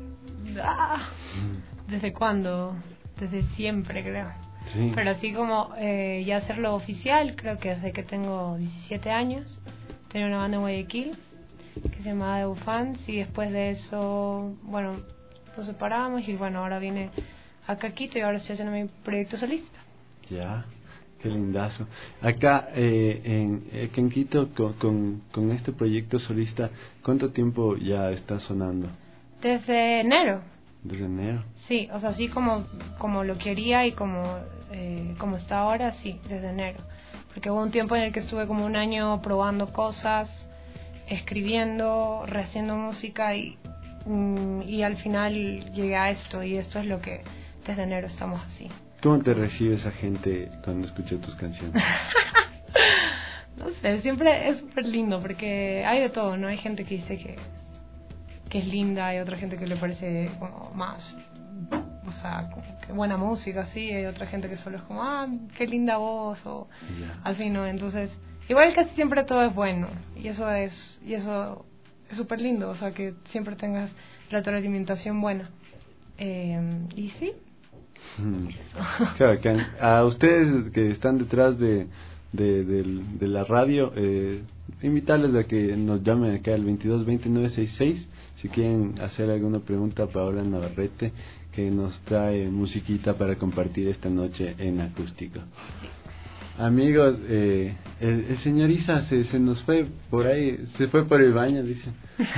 ¿Desde cuándo? Desde siempre, creo. Sí. Pero así como ya hacerlo oficial, creo que desde que tengo 17 años. Tenía una banda en Guayaquil que se llamaba The Fans, y después de eso, bueno, nos separamos y bueno, ahora vine acá a Quito y ahora estoy haciendo mi proyecto solista. Ya, qué lindazo. Acá en Quito, con este proyecto solista, ¿cuánto tiempo ya está sonando? Desde enero. Desde enero. Sí, o sea, así como lo quería y como está ahora, sí, desde enero. Porque hubo un tiempo en el que estuve como un año probando cosas, escribiendo, rehaciendo música y al final llegué a esto, y esto es lo que desde enero estamos así. ¿Cómo te recibe esa gente cuando escucha tus canciones? No sé, siempre es súper lindo porque hay de todo, ¿no? Hay gente que dice que es linda, hay otra gente que le parece como más, o sea, como que buena música, sí, hay otra gente que solo es como, qué linda voz, o al fin, ¿no? Entonces, igual casi siempre todo es bueno, y eso es súper lindo, o sea, que siempre tengas retroalimentación buena. Y sí. Qué bacán. A ustedes que están detrás de la radio, invitarles a que nos llamen acá al 222966 si quieren hacer alguna pregunta a Paola Navarrete, que nos trae musiquita para compartir esta noche en acústico. Amigos, el señor Isa se nos fue por ahí, se fue por el baño, dice.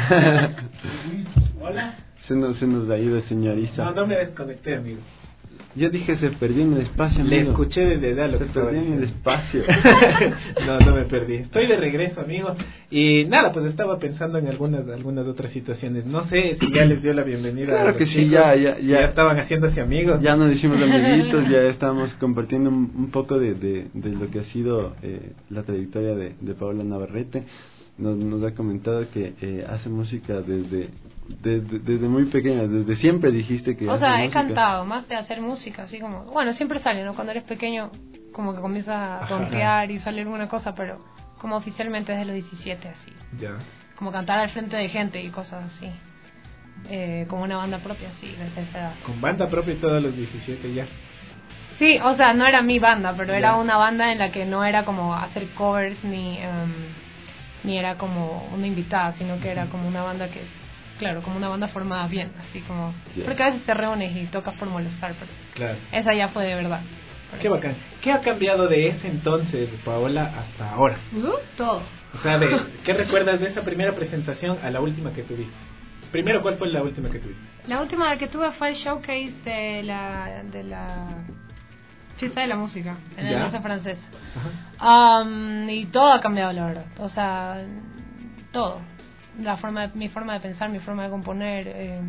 Hola. Se nos ha ido el señor Isa. No me desconecté, amigo. Yo dije, se perdió en el espacio, amigo. Le escuché desde allá lo que se perdió en el espacio. No me perdí. Estoy de regreso, amigo. Y nada, pues estaba pensando en algunas otras situaciones. No sé si ya les dio la bienvenida. Claro a que chicos, sí, ya estaban haciéndose amigos. Ya nos hicimos amiguitos, ya estamos compartiendo un poco de lo que ha sido la trayectoria de Paola Navarrete. Nos ha comentado que hace música desde muy pequeña, desde siempre dijiste que o sea, hace he música. cantado, más de hacer música, así como, bueno, siempre sale, ¿no? Cuando eres pequeño, como que comienzas a tontear y sale alguna cosa, pero como oficialmente desde los 17, así. Ya. Como cantar al frente de gente y cosas así. Como una banda propia, sí, desde esa edad. Con banda propia y todos los 17 ya. Sí, o sea, no era mi banda, pero Ya. era una banda en la que no era como hacer covers ni era como una invitada, sino que era como una banda que, claro, como una banda formada bien, así como, Sí. porque a veces te reúnes y tocas por molestar, pero Claro. esa ya fue de verdad. Qué bacán. ¿Qué ha cambiado de ese entonces, Paola, hasta ahora? Todo. O sea, ¿qué recuerdas de esa primera presentación a la última que tuviste? Primero, ¿cuál fue la última que tuviste? La última que tuve fue el showcase de la fiesta de la música en la ¿Ya? Alianza Francesa. Ajá. Y todo ha cambiado, la verdad. O sea, todo. Mi forma de pensar, mi forma de componer,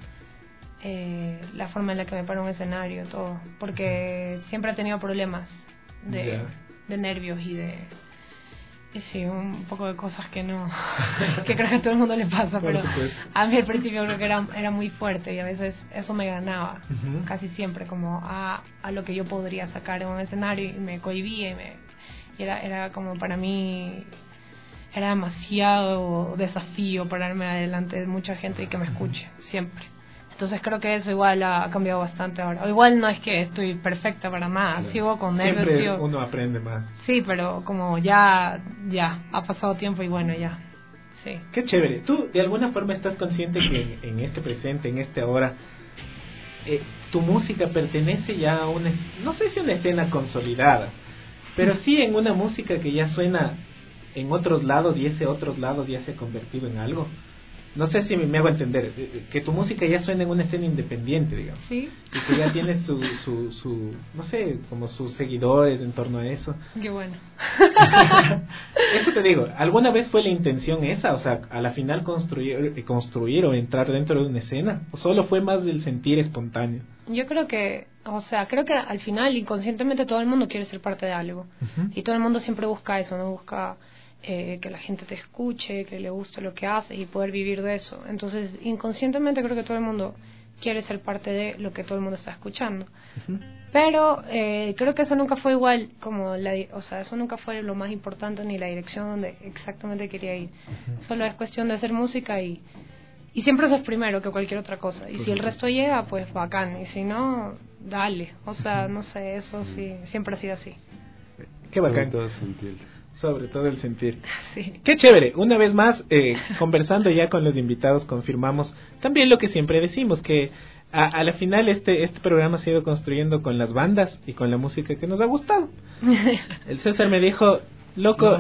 la forma en la que me paro en un escenario, todo. Porque siempre he tenido problemas de nervios y sí, un poco de cosas que no que creo que a todo el mundo le pasa, pero a mí al principio creo que era muy fuerte y a veces eso me ganaba, casi siempre, como a lo que yo podría sacar en un escenario, y me cohibía y era como, para mí era demasiado desafío pararme adelante de mucha gente y que me escuche siempre. Entonces creo que eso igual ha cambiado bastante ahora. O igual no es que estoy perfecta para nada, sigo con nervios. Siempre uno aprende más. Sí, pero como ya ha pasado tiempo y bueno, ya. Sí. Qué chévere. ¿Tú de alguna forma estás consciente que en este presente, en este ahora, tu música pertenece ya a una, no sé si una escena consolidada, pero sí en una música que ya suena en otros lados y ese otros lados ya se ha convertido en algo? No sé si me hago entender, que tu música ya suena en una escena independiente, digamos. Sí. Y que ya tiene su no sé, como sus seguidores en torno a eso. Qué bueno. Eso te digo, ¿alguna vez fue la intención esa? O sea, a la final construir o entrar dentro de una escena, ¿o solo fue más del sentir espontáneo? Yo creo que, o sea, creo que al final inconscientemente todo el mundo quiere ser parte de algo. Y todo el mundo siempre busca eso, no busca que la gente te escuche, que le guste lo que haces y poder vivir de eso. Entonces, inconscientemente creo que todo el mundo quiere ser parte de lo que todo el mundo está escuchando. Pero creo que eso nunca fue igual, como o sea, eso nunca fue lo más importante ni la dirección donde exactamente quería ir. Solo es cuestión de hacer música y siempre eso es primero que cualquier otra cosa. Y si el resto llega, pues bacán. Y si no, dale. O sea, no sé, eso sí, siempre ha sido así. Qué bacán. Sobre todo el sentir. Sí. Qué chévere. Una vez más, conversando ya con los invitados, confirmamos también lo que siempre decimos, que a la final este programa se ha ido construyendo con las bandas y con la música que nos ha gustado. El César me dijo, loco.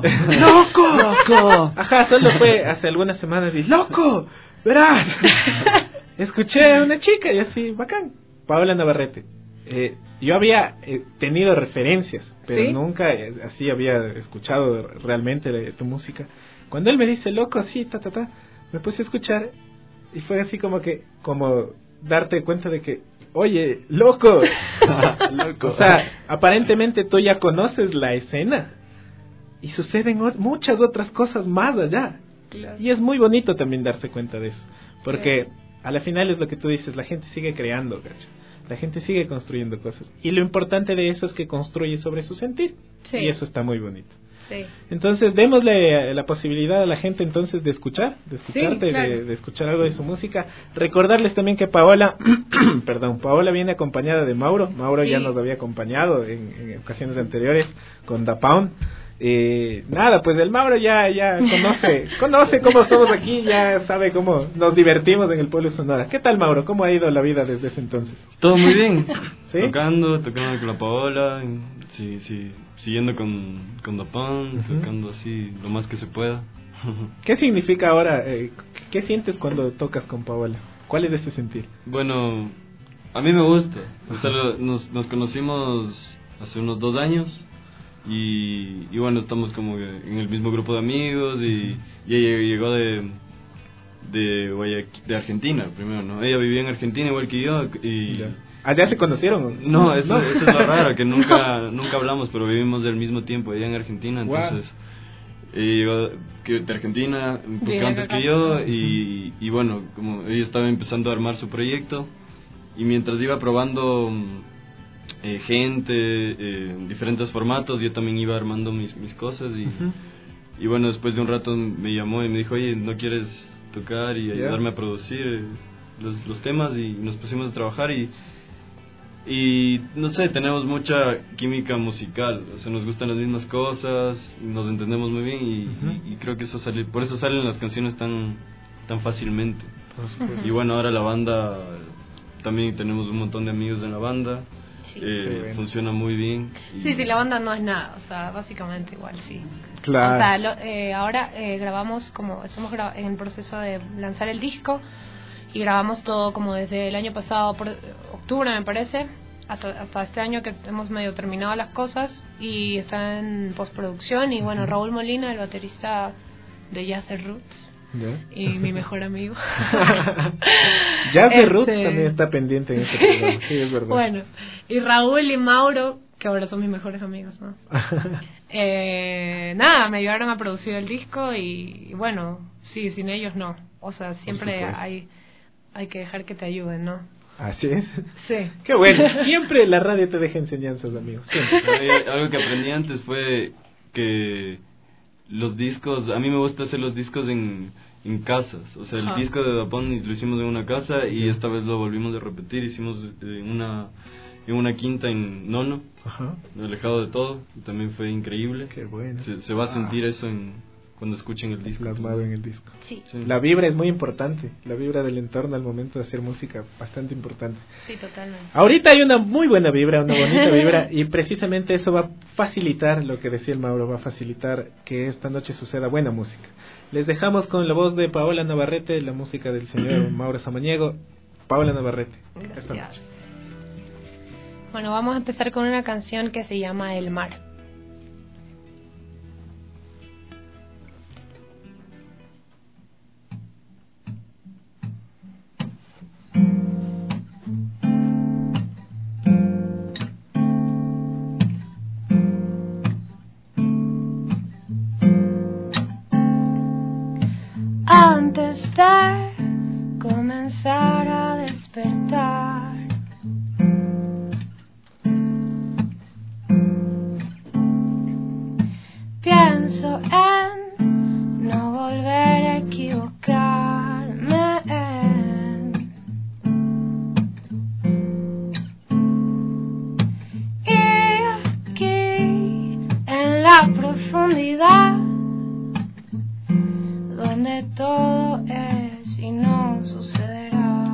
Ajá, solo fue hace algunas semanas y loco, verás. Escuché a una chica y así, bacán, Paola Navarrete. Yo había tenido referencias, pero ¿sí? Nunca así había escuchado realmente de tu música. Cuando él me dice, loco, así, me puse a escuchar y fue así como darte cuenta de que, oye, loco, o sea, aparentemente tú ya conoces la escena y suceden muchas otras cosas más allá. Claro. Y es muy bonito también darse cuenta de eso, porque a la final es lo que tú dices, la gente sigue creando, ¿cacha? La gente sigue construyendo cosas. Y lo importante de eso es que construye sobre su sentir. Sí. Y eso está muy bonito. Sí. Entonces, démosle la posibilidad a la gente entonces de escucharte, Sí, claro. de escuchar algo de su música. Recordarles también que Paola, Paola viene acompañada de Mauro. Mauro Sí. ya nos había acompañado en ocasiones anteriores con Da Pound. Nada, pues el Mauro ya conoce cómo somos aquí, ya sabe cómo nos divertimos en el pueblo Sonora. ¿Qué tal, Mauro? ¿Cómo ha ido la vida desde ese entonces? Todo muy bien. ¿Sí? Tocando con la Paola, sí, siguiendo con Da Pound, tocando así lo más que se pueda. ¿Qué significa ahora? ¿Qué sientes cuando tocas con Paola? ¿Cuál es ese sentir? Bueno, a mí me gusta. O sea, nos conocimos hace unos 2 años. Y bueno, estamos como en el mismo grupo de amigos y ella llegó de Argentina primero, ¿no? Ella vivía en Argentina igual que yo y... ¿Allá se conocieron? No, eso es lo raro, que nunca hablamos, pero vivimos del mismo tiempo ella en Argentina, entonces... Ella llegó de Argentina un poco antes que yo y bueno, como ella estaba empezando a armar su proyecto y mientras iba probando... gente, diferentes formatos, yo también iba armando mis cosas y bueno, después de un rato me llamó y me dijo, oye, ¿no quieres tocar y ayudarme a producir los temas? Y nos pusimos a trabajar y no sé, tenemos mucha química musical, o sea, nos gustan las mismas cosas, nos entendemos muy bien y creo que eso sale, por eso salen las canciones tan fácilmente. Y bueno, ahora la banda, también tenemos un montón de amigos en la banda. Sí. Funciona muy bien. Sí, la banda no es nada, o sea, básicamente igual, sí. Claro. O sea, ahora grabamos estamos en el proceso de lanzar el disco y grabamos todo como desde el año pasado, por octubre me parece, hasta este año que hemos medio terminado las cosas y está en postproducción y bueno, Raúl Molina, el baterista de Jazz The Roots. Y mi mejor amigo. Jazz The Roots también está pendiente en este programa. Sí, es verdad. Bueno, y Raúl y Mauro, que ahora son mis mejores amigos, ¿no? Nada, me ayudaron a producir el disco y bueno, sí, sin ellos no. O sea, siempre hay que dejar que te ayuden, ¿no? Así es. Sí. Qué bueno. Siempre la radio te deja enseñanzas, amigos. Siempre. Algo que aprendí antes fue que los discos, a mí me gusta hacer los discos en casas, o sea, el disco de Da Pound lo hicimos en una casa y esta vez lo volvimos a repetir, hicimos en una quinta en Nono, alejado de todo, y también fue increíble. Qué bueno. Se va a sentir eso cuando escuchen el disco. Plasmado en el disco. Sí. La vibra es muy importante, la vibra del entorno al momento de hacer música, bastante importante. Sí, totalmente. Ahorita hay una muy buena vibra, una bonita vibra, y precisamente eso va a facilitar, lo que decía el Mauro, va a facilitar que esta noche suceda buena música. Les dejamos con la voz de Paola Navarrete, la música del señor Mauro Samaniego. Paola Navarrete. Gracias. Bueno, vamos a empezar con una canción que se llama El Mar. Antes de comenzar a despertar, pienso en no volver a equivocarme. Y aquí en la profundidad donde todo es y no sucederá.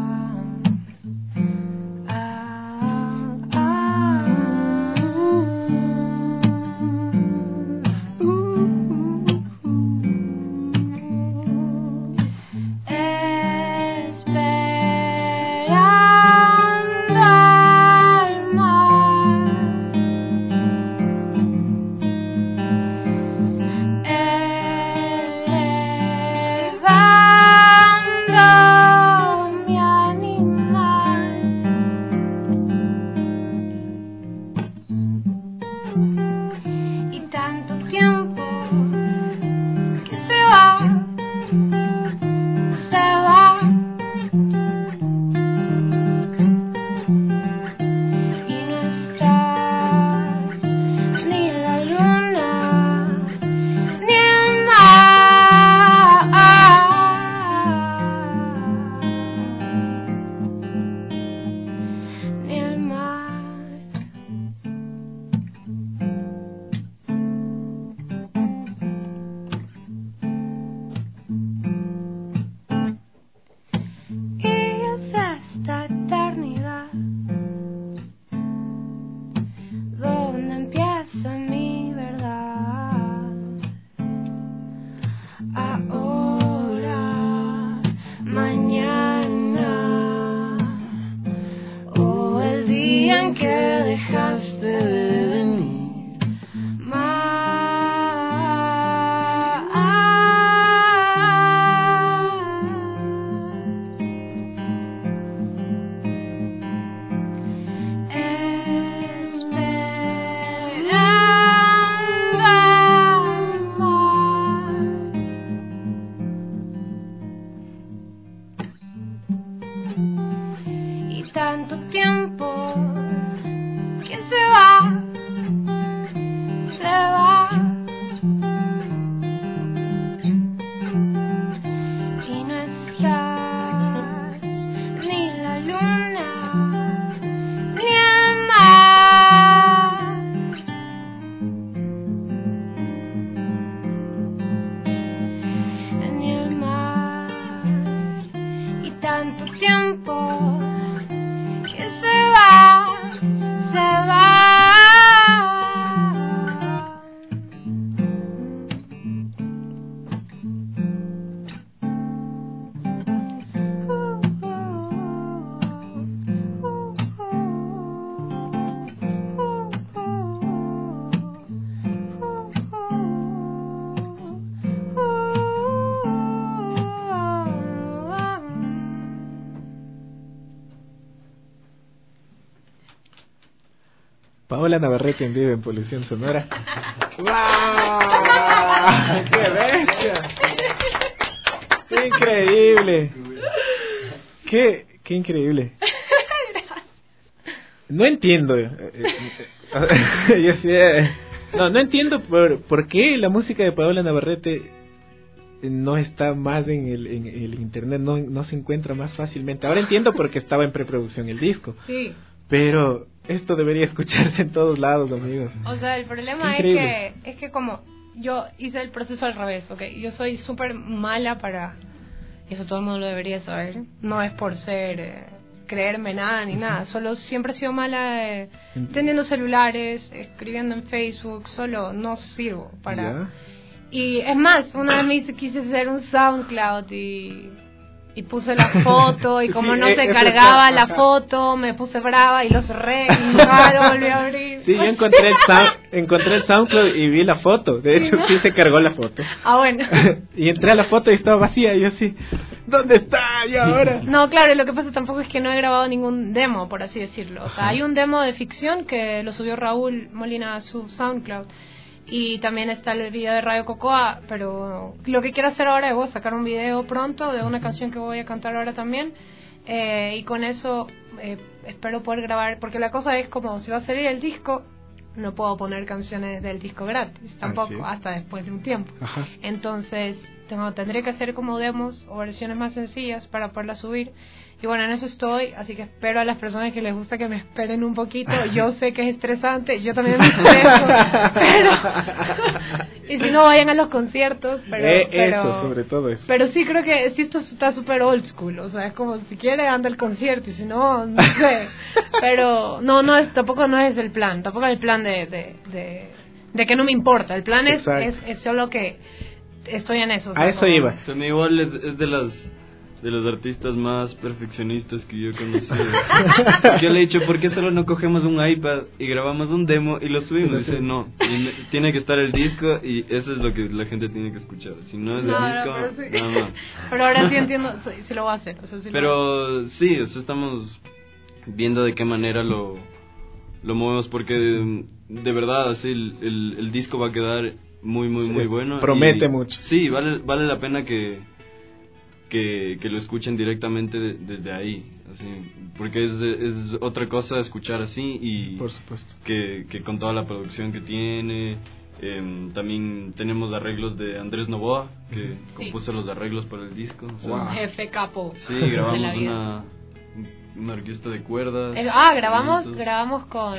tanto tiempo que se va, se va. Y no estás ni la luna ni el mar. Ni el mar. Y tanto tiempo que se va, se va. Paola Navarrete en vivo en Polución Sonora. ¡Wow! ¡Qué bestia! ¡Qué increíble! ¡Qué increíble! No entiendo. Yo sí, no entiendo por qué la música de Paola Navarrete no está más en el internet, no se encuentra más fácilmente. Ahora entiendo porque estaba en preproducción el disco. Sí. Pero esto debería escucharse en todos lados, amigos. O sea, el problema es que como yo hice el proceso al revés, ¿ok? Yo soy súper mala para... Eso todo el mundo lo debería saber. No es por ser... creerme nada ni nada. Solo siempre he sido mala teniendo celulares, escribiendo en Facebook. Solo no sirvo para... ¿Ya? Y es más, una vez quise hacer un SoundCloud y puse la foto y como Sí, no se cargaba la foto, me puse brava y lo cerré y nunca volví a abrir. Sí, yo encontré el SoundCloud y vi la foto. De hecho, sí se cargó la foto. Ah, bueno. Y entré a la foto y estaba vacía. Y yo así, ¿dónde está? ¿Y ahora? No, claro, lo que pasa tampoco es que no he grabado ningún demo, por así decirlo. O sea, hay un demo de ficción que lo subió Raúl Molina a su SoundCloud. Y también está el video de Radio Cocoa, pero lo que quiero hacer ahora es voy a sacar un video pronto de una canción que voy a cantar ahora también. Y con eso espero poder grabar, porque la cosa es como si va a salir el disco, no puedo poner canciones del disco gratis, tampoco, sí. hasta después de un tiempo. Ajá. Entonces tendré que hacer como demos o versiones más sencillas para poderlas subir. Y bueno, en eso estoy, así que espero a las personas que les gusta que me esperen un poquito. Yo sé que es estresante, yo también me estreso, pero y si no, vayan a los conciertos, pero eso, sobre todo eso. Pero sí creo que sí, esto está súper old school, o sea, es como si quiere anda al concierto y si no, no sé. Pero tampoco no es el plan, tampoco es el plan de que no me importa, el plan es solo que estoy en eso. O sea, a eso iba. También igual es de los artistas más perfeccionistas que yo he conocido. Yo le he dicho, ¿por qué solo no cogemos un iPad y grabamos un demo y lo subimos? Dice, no, tiene que estar el disco y eso es lo que la gente tiene que escuchar. Si no es el disco, pero sí. nada más. Pero ahora sí entiendo, sí lo voy a hacer. O sea, sí pero sí, o sea, estamos viendo de qué manera lo movemos, porque de verdad así el disco va a quedar muy bueno. Promete mucho. Sí, vale la pena que lo escuchen directamente desde ahí, así, porque es otra cosa escuchar así y por supuesto que con toda la producción que tiene. También tenemos arreglos de Andrés Novoa, que compuso los arreglos para el disco. O sea, un jefe capo. Sí, grabamos una orquesta de cuerdas. Grabamos con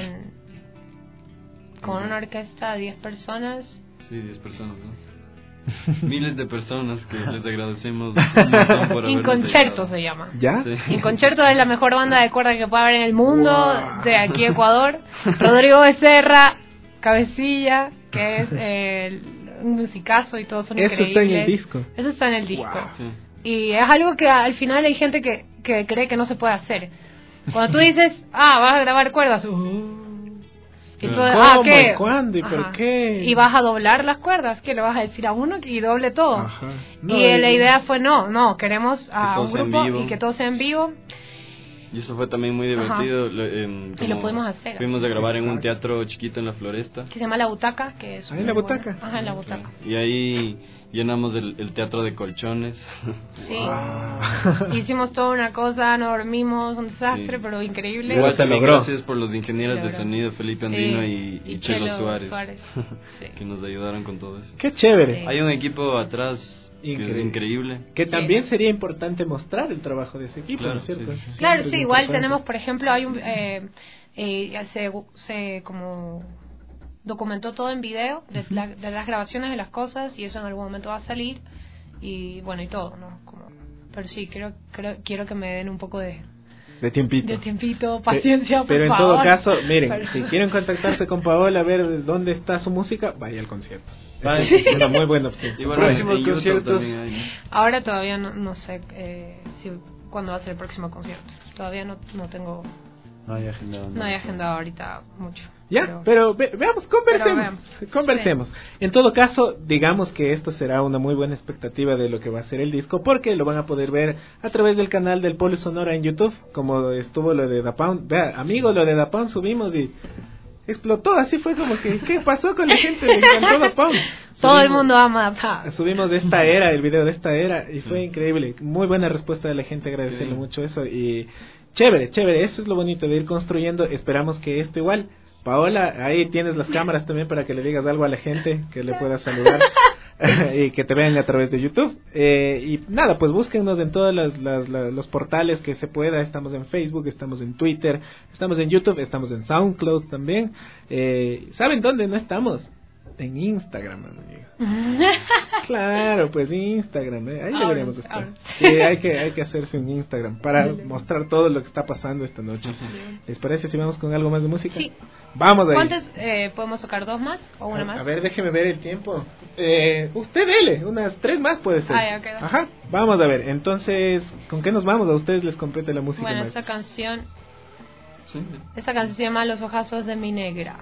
una orquesta de 10 personas. Sí, 10 personas, ¿no? Miles de personas que les agradecemos un montón por Inconcerto se llama. ¿Ya? Sí. Inconcerto es la mejor banda de cuerda que puede haber en el mundo, de aquí a Ecuador. Rodrigo Becerra, Cabecilla, que es un musicazo y todos son increíbles. Eso está en el disco. Eso está en el disco. Wow. Sí. Y es algo que al final hay gente que cree que no se puede hacer. Cuando tú dices, vas a grabar cuerdas, y tú, ¿cómo? ¿qué? ¿Y cuándo? ¿Y por qué? Y vas a doblar las cuerdas, ¿qué le vas a decir a uno y doble todo? Ajá. No, y la idea fue, no, queremos a un todo sea en grupo vivo. y que todo sea en vivo. Y eso fue también muy divertido. Y lo pudimos hacer. Fuimos a grabar en un teatro chiquito en La Floresta. Que se llama La Butaca, que es... ¿En La Butaca? Ajá, en La Butaca. Y ahí llenamos el teatro de colchones. Sí. Wow. Hicimos toda una cosa, no dormimos, un desastre, sí. Pero increíble. Igual se logró. Gracias por los ingenieros de sonido, Felipe Andino y Chelo Suárez. Sí. Que nos ayudaron con todo eso. ¡Qué chévere! Sí. Hay un equipo atrás... Que es increíble. Que también sería importante mostrar el trabajo de ese equipo, claro, ¿no es cierto? Sí. Claro, sí, igual tenemos, por ejemplo, hay un se como documentó todo en video de las grabaciones de las cosas, y eso en algún momento va a salir, y bueno, y todo, ¿no? Pero sí, quiero que me den un poco de tiempito, paciencia, pero por en favor. todo caso, miren, si quieren contactarse con Paola, a ver dónde está su música, vaya al concierto. Es una muy buena opción. Y bueno, próximos conciertos. Ahora todavía no sé cuándo va a ser el próximo concierto. Todavía no tengo. No hay agendado. No hay agendado ahorita mucho. Ya, pero veamos, conversemos. Sí. En todo caso, digamos que esto será una muy buena expectativa de lo que va a ser el disco, porque lo van a poder ver a través del canal del Polo Sonora en YouTube, como estuvo lo de Da Pound. Vea, amigo, lo de Da Pound subimos y explotó, así fue como que, ¿qué pasó con la gente? Le encantó Da Pound. Todo el mundo ama Da Pound. Subimos de esta era, el video de esta era, y fue increíble. Muy buena respuesta de la gente, agradecerle mucho eso. Y chévere, eso es lo bonito de ir construyendo. Esperamos que esto igual. Paola, ahí tienes las cámaras también para que le digas algo a la gente, que le puedas saludar y que te vean a través de YouTube. Y nada, pues búsquennos en todos los portales que se pueda. Estamos en Facebook, estamos en Twitter, estamos en YouTube, estamos en SoundCloud también. ¿Saben dónde no estamos? En Instagram, amigo. Claro, pues Instagram, ahí deberíamos estar. Sí, hay que hacerse un Instagram para mostrar todo lo que está pasando esta noche. ¿Les parece si vamos con algo más de música? Sí. Vamos ahí. ¿Cuántas podemos tocar? ¿2 más o una más? A ver, déjeme ver el tiempo. Usted dele, unas 3 más puede ser. Okay, ajá, vamos a ver. Entonces, ¿con qué nos vamos? A ustedes les compete la música. Bueno, más. esta canción se llama Los ojazos de mi negra.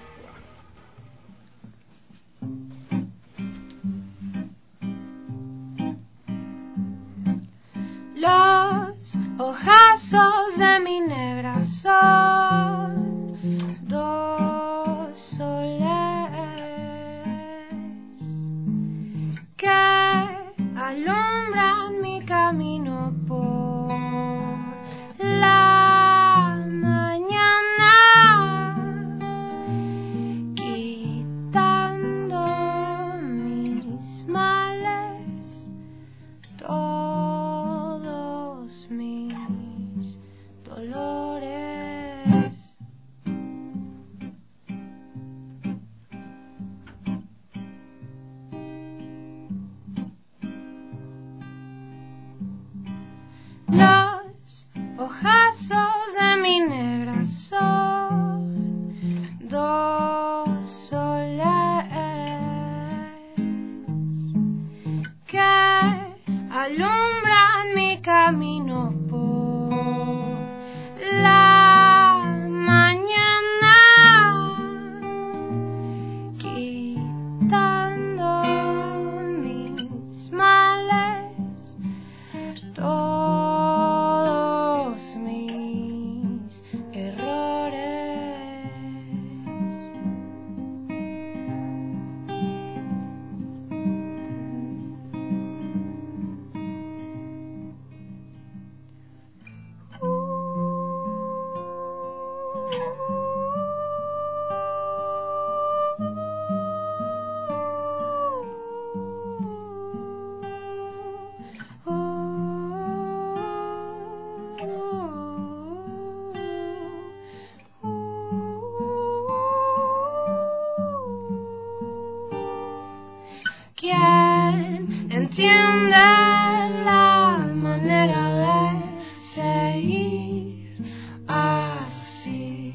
Los ojazos de mi negra son 2 soles que alumbran mi camino por la mañana, quitando mis males, todos mis dolores. Los ojazos de mi negra son 2 soles que alumbran mi camino por la mañana, quitando mis males, todos mis errores. ¿Quién entiende la manera de seguir así?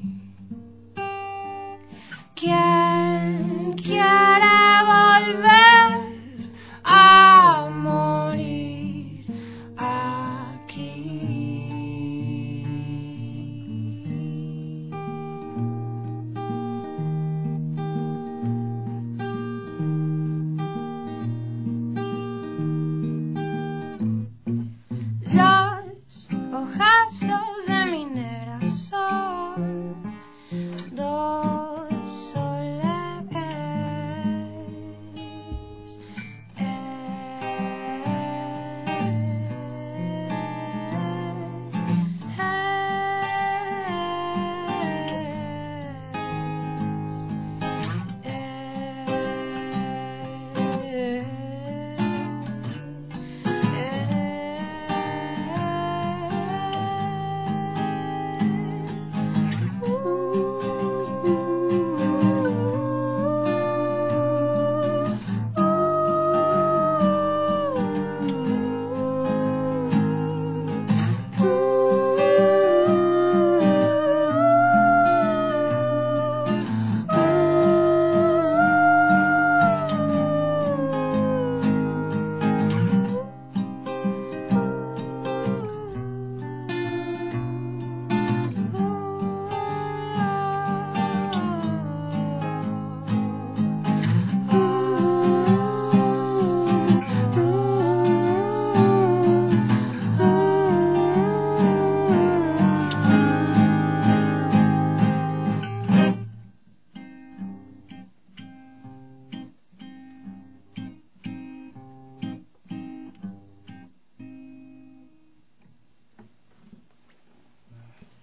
¿Quién quiere volver a morir aquí?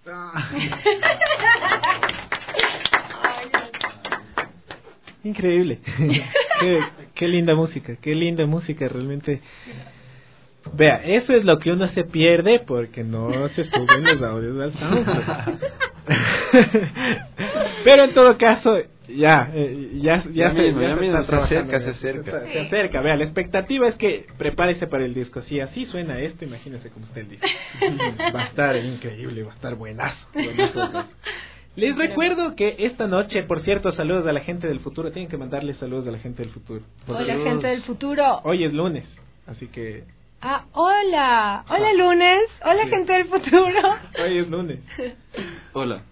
Increíble. Qué linda música realmente. Vea, eso es lo que uno se pierde porque no se suben los audios al SoundCloud. Pero en todo caso, ya se acerca. Se acerca, vea, la expectativa es que prepárese para el disco. Si así suena esto, imagínese cómo está el disco. Va a estar increíble, va a estar buenazo. Les recuerdo que esta noche, por cierto, saludos a la gente del futuro. Tienen que mandarles saludos a la gente del futuro. Hola, gente del futuro. Hoy es lunes, así que... Hola lunes. Hola, gente del futuro. Hoy es lunes. Hola.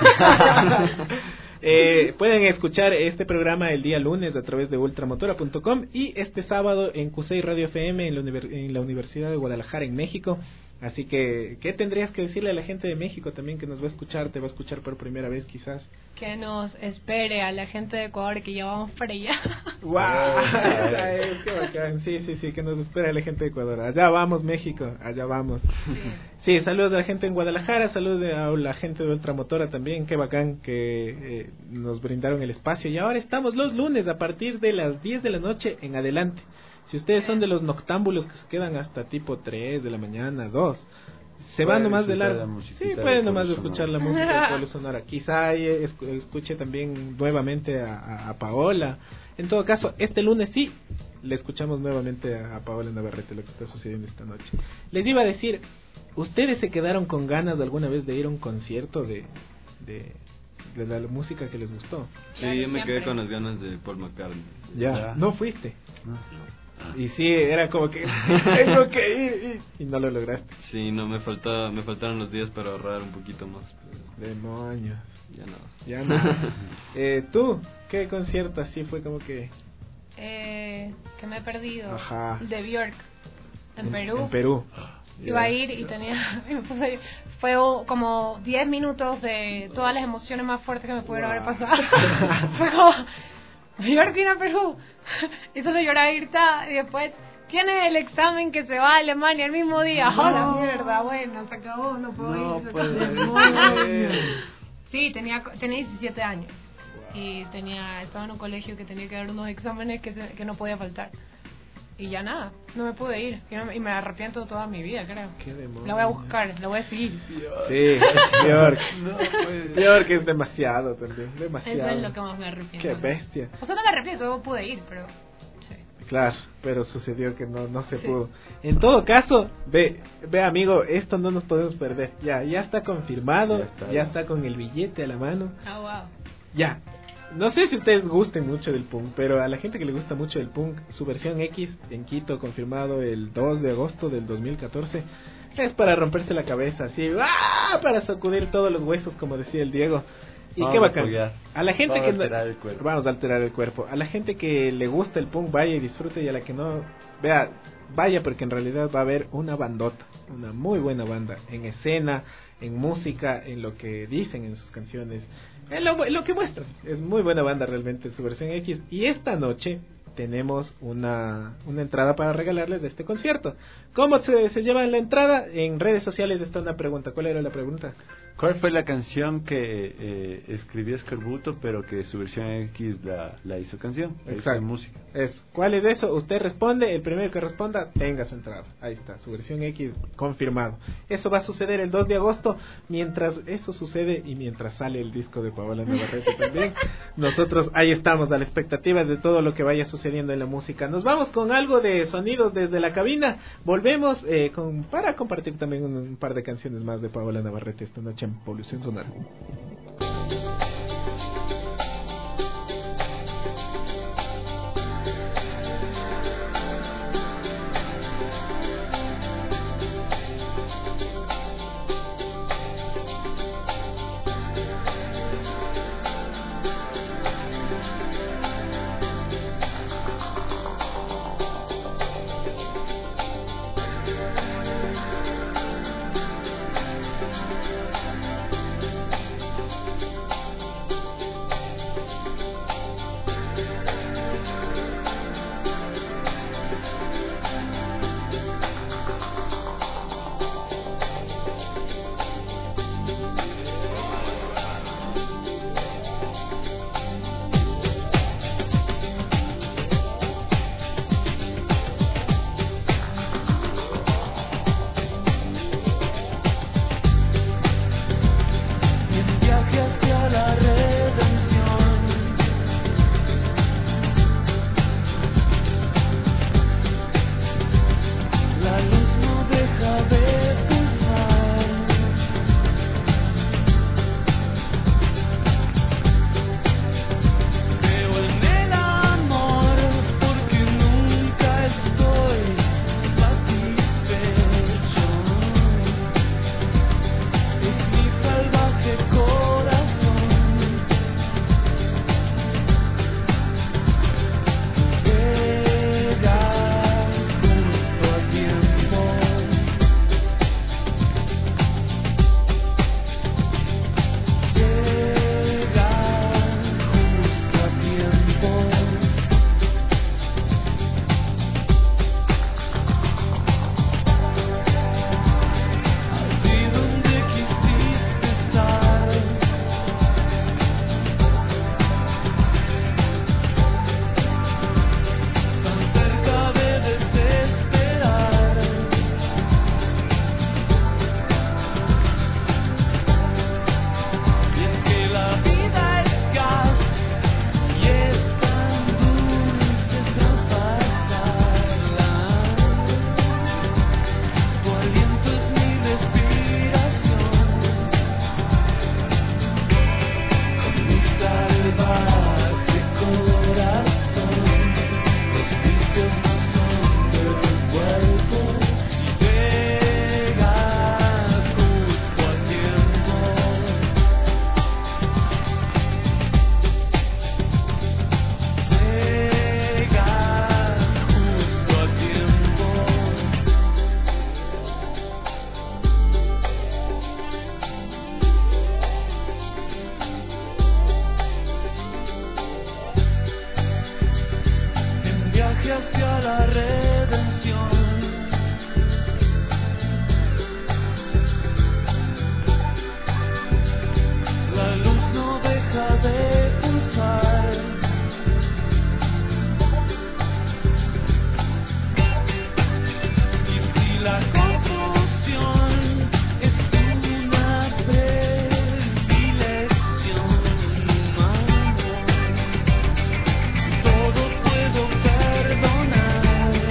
Pueden escuchar este programa el día lunes a través de ultramotora.com y este sábado en CUSEI Radio FM en la Universidad de Guadalajara en México. Así que, ¿qué tendrías que decirle a la gente de México también que nos va a escuchar? Te va a escuchar por primera vez quizás. Que nos espere a la gente de Ecuador, que ya vamos para allá. ¡Wow! ¡Qué bacán! Sí, que nos espere a la gente de Ecuador. Allá vamos, México, allá vamos. Sí, saludos a la gente en Guadalajara, saludos a la gente de Ultramotora también. Qué bacán que nos brindaron el espacio. Y ahora estamos los lunes a partir de las 10 de la noche en adelante. Si ustedes son de los noctámbulos que se quedan hasta tipo 3 de la mañana, 2, se van nomás de largo. Sí, pueden nomás escuchar la música de Pueblo Sonora. Quizá escuche también nuevamente a Paola. En todo caso, este lunes sí le escuchamos nuevamente a Paola Navarrete, lo que está sucediendo esta noche. Les iba a decir, ¿ustedes se quedaron con ganas de alguna vez de ir a un concierto de la música que les gustó? Sí, yo me quedé con las ganas de Paul McCartney. Ya, ¿no fuiste? No. Y sí, era como que tengo que ir y no lo lograste. Sí, no, me faltaron los días para ahorrar un poquito más. Pero... Demonios. Ya no. ¿Tú? ¿Qué concierto así fue como que...? Que me he perdido. Ajá. De Björk, en Perú. En Perú. Iba a ir y fue como 10 minutos de todas las emociones más fuertes que me pudieron haber pasado. Fue como... Björk vino a Perú. Entonces lloraba y gritaba. Y después, ¿tienes el examen que se va a Alemania el mismo día? ¡Oh, la mierda! Bueno, se acabó, no puedo ir. Sí, tenía 17 años. Y estaba en un colegio que tenía que dar unos exámenes que no podía faltar. Y ya nada, no me pude ir. Y me arrepiento toda mi vida, creo. ¿Qué demonios? La voy a buscar, la voy a seguir. Sí, Björk es demasiado también, demasiado. Eso es lo que más me arrepiento. Qué bestia. O sea, no me arrepiento, no pude ir, pero... Sí. Claro, pero sucedió que no se pudo. En todo caso, ve amigo, esto no nos podemos perder. Ya está confirmado, ya está con el billete a la mano. Wow. Ya. No sé si ustedes gusten mucho del punk, pero a la gente que le gusta mucho el punk, su versión X en Quito, confirmado el 2 de agosto del 2014, es para romperse la cabeza, así, para sacudir todos los huesos, como decía el Diego. Y qué bacán. A la gente vamos a alterar el cuerpo. A la gente que le gusta el punk, vaya y disfrute, y a la que no, vaya, porque en realidad va a haber una bandota, una muy buena banda, en escena, en música, en lo que dicen en sus canciones, en lo que muestran. Es muy buena banda realmente, su versión X. Y esta noche tenemos una entrada para regalarles de este concierto. ¿Cómo se lleva la entrada? En redes sociales está una pregunta. ¿Cuál era la pregunta? ¿Cuál fue la canción que escribió Escorbuto, pero que su versión X la hizo canción? Exacto. Música. ¿Cuál es eso? Usted responde, el primero que responda tenga su entrada. Ahí está, su versión X confirmado. Eso va a suceder el 2 de agosto. Mientras eso sucede y mientras sale el disco de Paola Navarrete también, nosotros ahí estamos a la expectativa de todo lo que vaya sucediendo en la música. Nos vamos con algo de sonidos desde la cabina. Volvemos para compartir también un par de canciones más de Paola Navarrete esta noche en Polución Sonora. llega la redención. La luz no deja de pulsar. Y si la confusión es una predilección humana, todo puedo perdonar.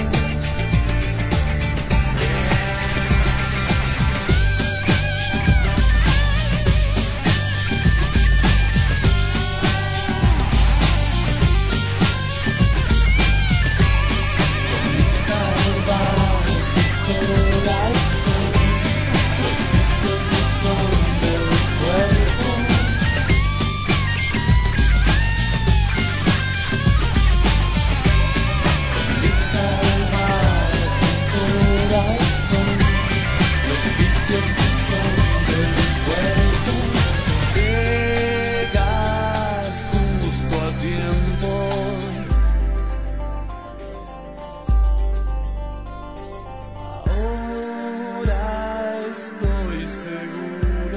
Llegas justo a tiempo. Ahora estoy seguro.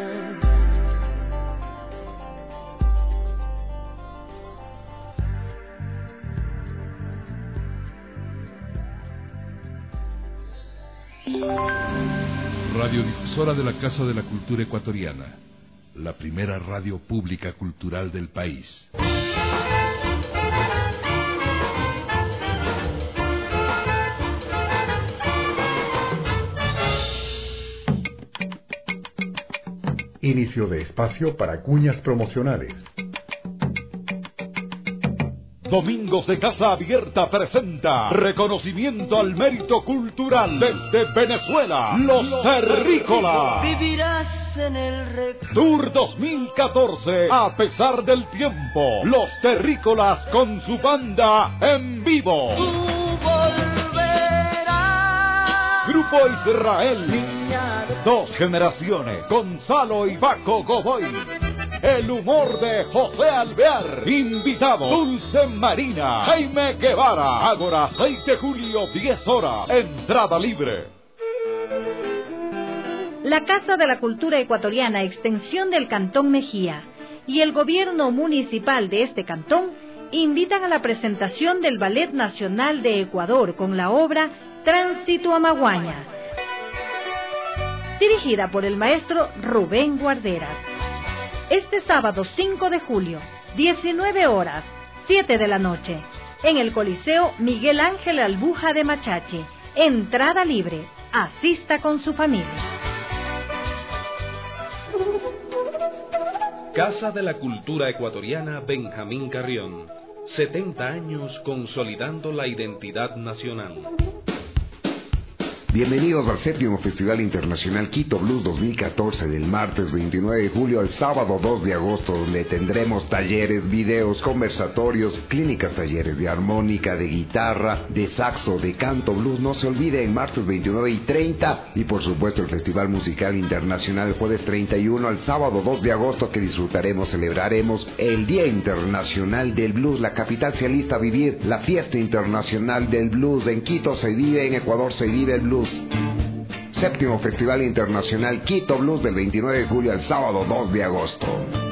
Radiodifusora de la Casa de la Cultura Ecuatoriana, la primera radio pública cultural del país. Inicio de espacio para cuñas promocionales. Domingos de Casa Abierta presenta reconocimiento al mérito cultural desde Venezuela, Los Terrícolas. Vivirás en el Tour 2014, a pesar del tiempo, Los Terrícolas con su banda en vivo. Tú volverás. Grupo Israel, Dos Generaciones, Gonzalo y Baco Goboy. El humor de José Alvear. Invitado Dulce Marina, Jaime Guevara. Ágora, 6 de julio, 10 horas. Entrada libre. La Casa de la Cultura Ecuatoriana, extensión del Cantón Mejía, y el gobierno municipal de este cantón invitan a la presentación del Ballet Nacional de Ecuador con la obra Tránsito a Maguaña, dirigida por el maestro Rubén Guarderas. Este sábado 5 de julio, 19 horas, 7 de la noche, en el Coliseo Miguel Ángel Albuja de Machache. Entrada libre. Asista con su familia. Casa de la Cultura Ecuatoriana Benjamín Carrión. 70 años consolidando la identidad nacional. Bienvenidos al 7º Festival Internacional Quito Blues 2014, del martes 29 de julio al sábado 2 de agosto, donde tendremos talleres, videos, conversatorios, clínicas, talleres de armónica, de guitarra, de saxo, de canto blues. No se olviden, martes 29 y 30, y por supuesto el Festival Musical Internacional el jueves 31 al sábado 2 de agosto, que celebraremos el Día Internacional del Blues. La capital se alista a vivir la fiesta internacional del blues. En Quito se vive, en Ecuador se vive el blues. 7º Festival Internacional Quito Blues, del 29 de julio al sábado 2 de agosto.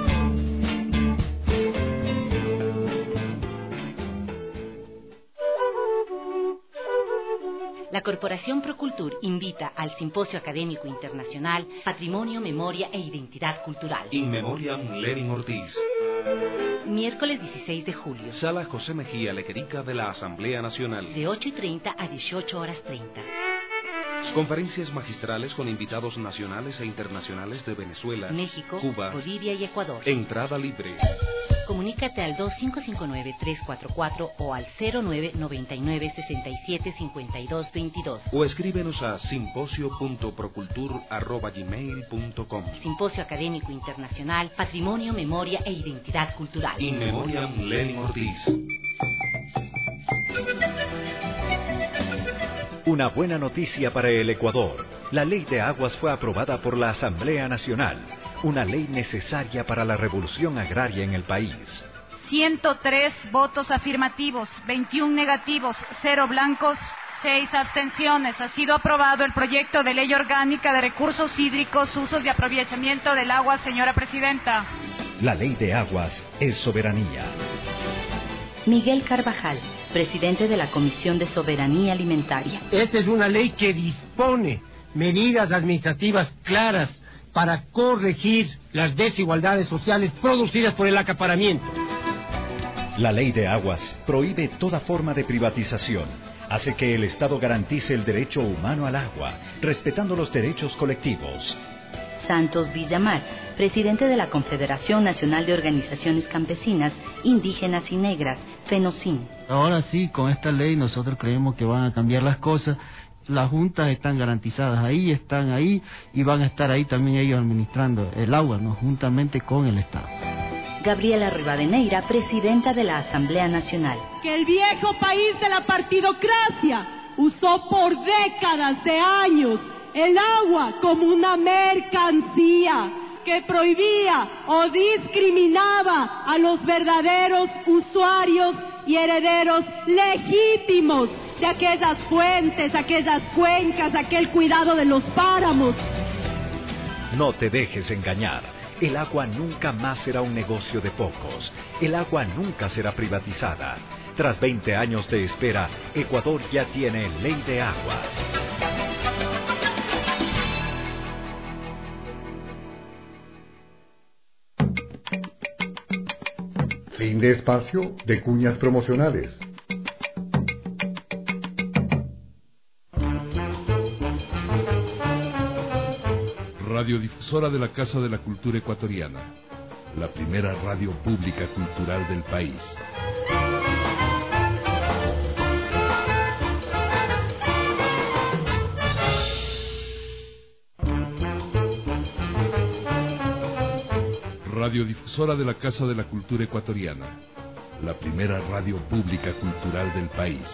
La Corporación Procultur invita al Simposio Académico Internacional Patrimonio, Memoria e Identidad Cultural. In Memoriam Lenin Ortiz. Miércoles 16 de julio. Sala José Mejía Lequerica de la Asamblea Nacional. De 8:30 a 18:30. Conferencias magistrales con invitados nacionales e internacionales de Venezuela, México, Cuba, Bolivia y Ecuador. Entrada libre. Comunícate al 2559-344 o al 0999-675222. O escríbenos a simposio.procultur@gmail.com. Simposio Académico Internacional Patrimonio, Memoria e Identidad Cultural. In Memoriam Lenin Ortiz. Una buena noticia para el Ecuador. La Ley de Aguas fue aprobada por la Asamblea Nacional, una ley necesaria para la revolución agraria en el país. 103 votos afirmativos, 21 negativos, 0 blancos, 6 abstenciones. Ha sido aprobado el proyecto de ley orgánica de recursos hídricos, usos y aprovechamiento del agua, señora presidenta. La ley de aguas es soberanía. Miguel Carvajal, presidente de la Comisión de Soberanía Alimentaria. Esta es una ley que dispone medidas administrativas claras para corregir las desigualdades sociales producidas por el acaparamiento. La ley de aguas prohíbe toda forma de privatización. Hace que el Estado garantice el derecho humano al agua, respetando los derechos colectivos. Santos Villamar, presidente de la Confederación Nacional de Organizaciones Campesinas, Indígenas y Negras, FENOCIN. Ahora sí, con esta ley nosotros creemos que van a cambiar las cosas. Las juntas están garantizadas ahí, están ahí y van a estar ahí también ellos administrando el agua, ¿no? Juntamente con el Estado. Gabriela Rivadeneira, presidenta de la Asamblea Nacional. Que el viejo país de la partidocracia usó por décadas de años el agua como una mercancía que prohibía o discriminaba a los verdaderos usuarios y herederos legítimos de aquellas fuentes, aquellas cuencas, aquel cuidado de los páramos. No te dejes engañar. El agua nunca más será un negocio de pocos. El agua nunca será privatizada. Tras 20 años de espera, Ecuador ya tiene ley de aguas. Fin de espacio de cuñas promocionales. Radiodifusora de la Casa de la Cultura Ecuatoriana, la primera radio pública cultural del país. Radiodifusora de la Casa de la Cultura Ecuatoriana, la primera radio pública cultural del país.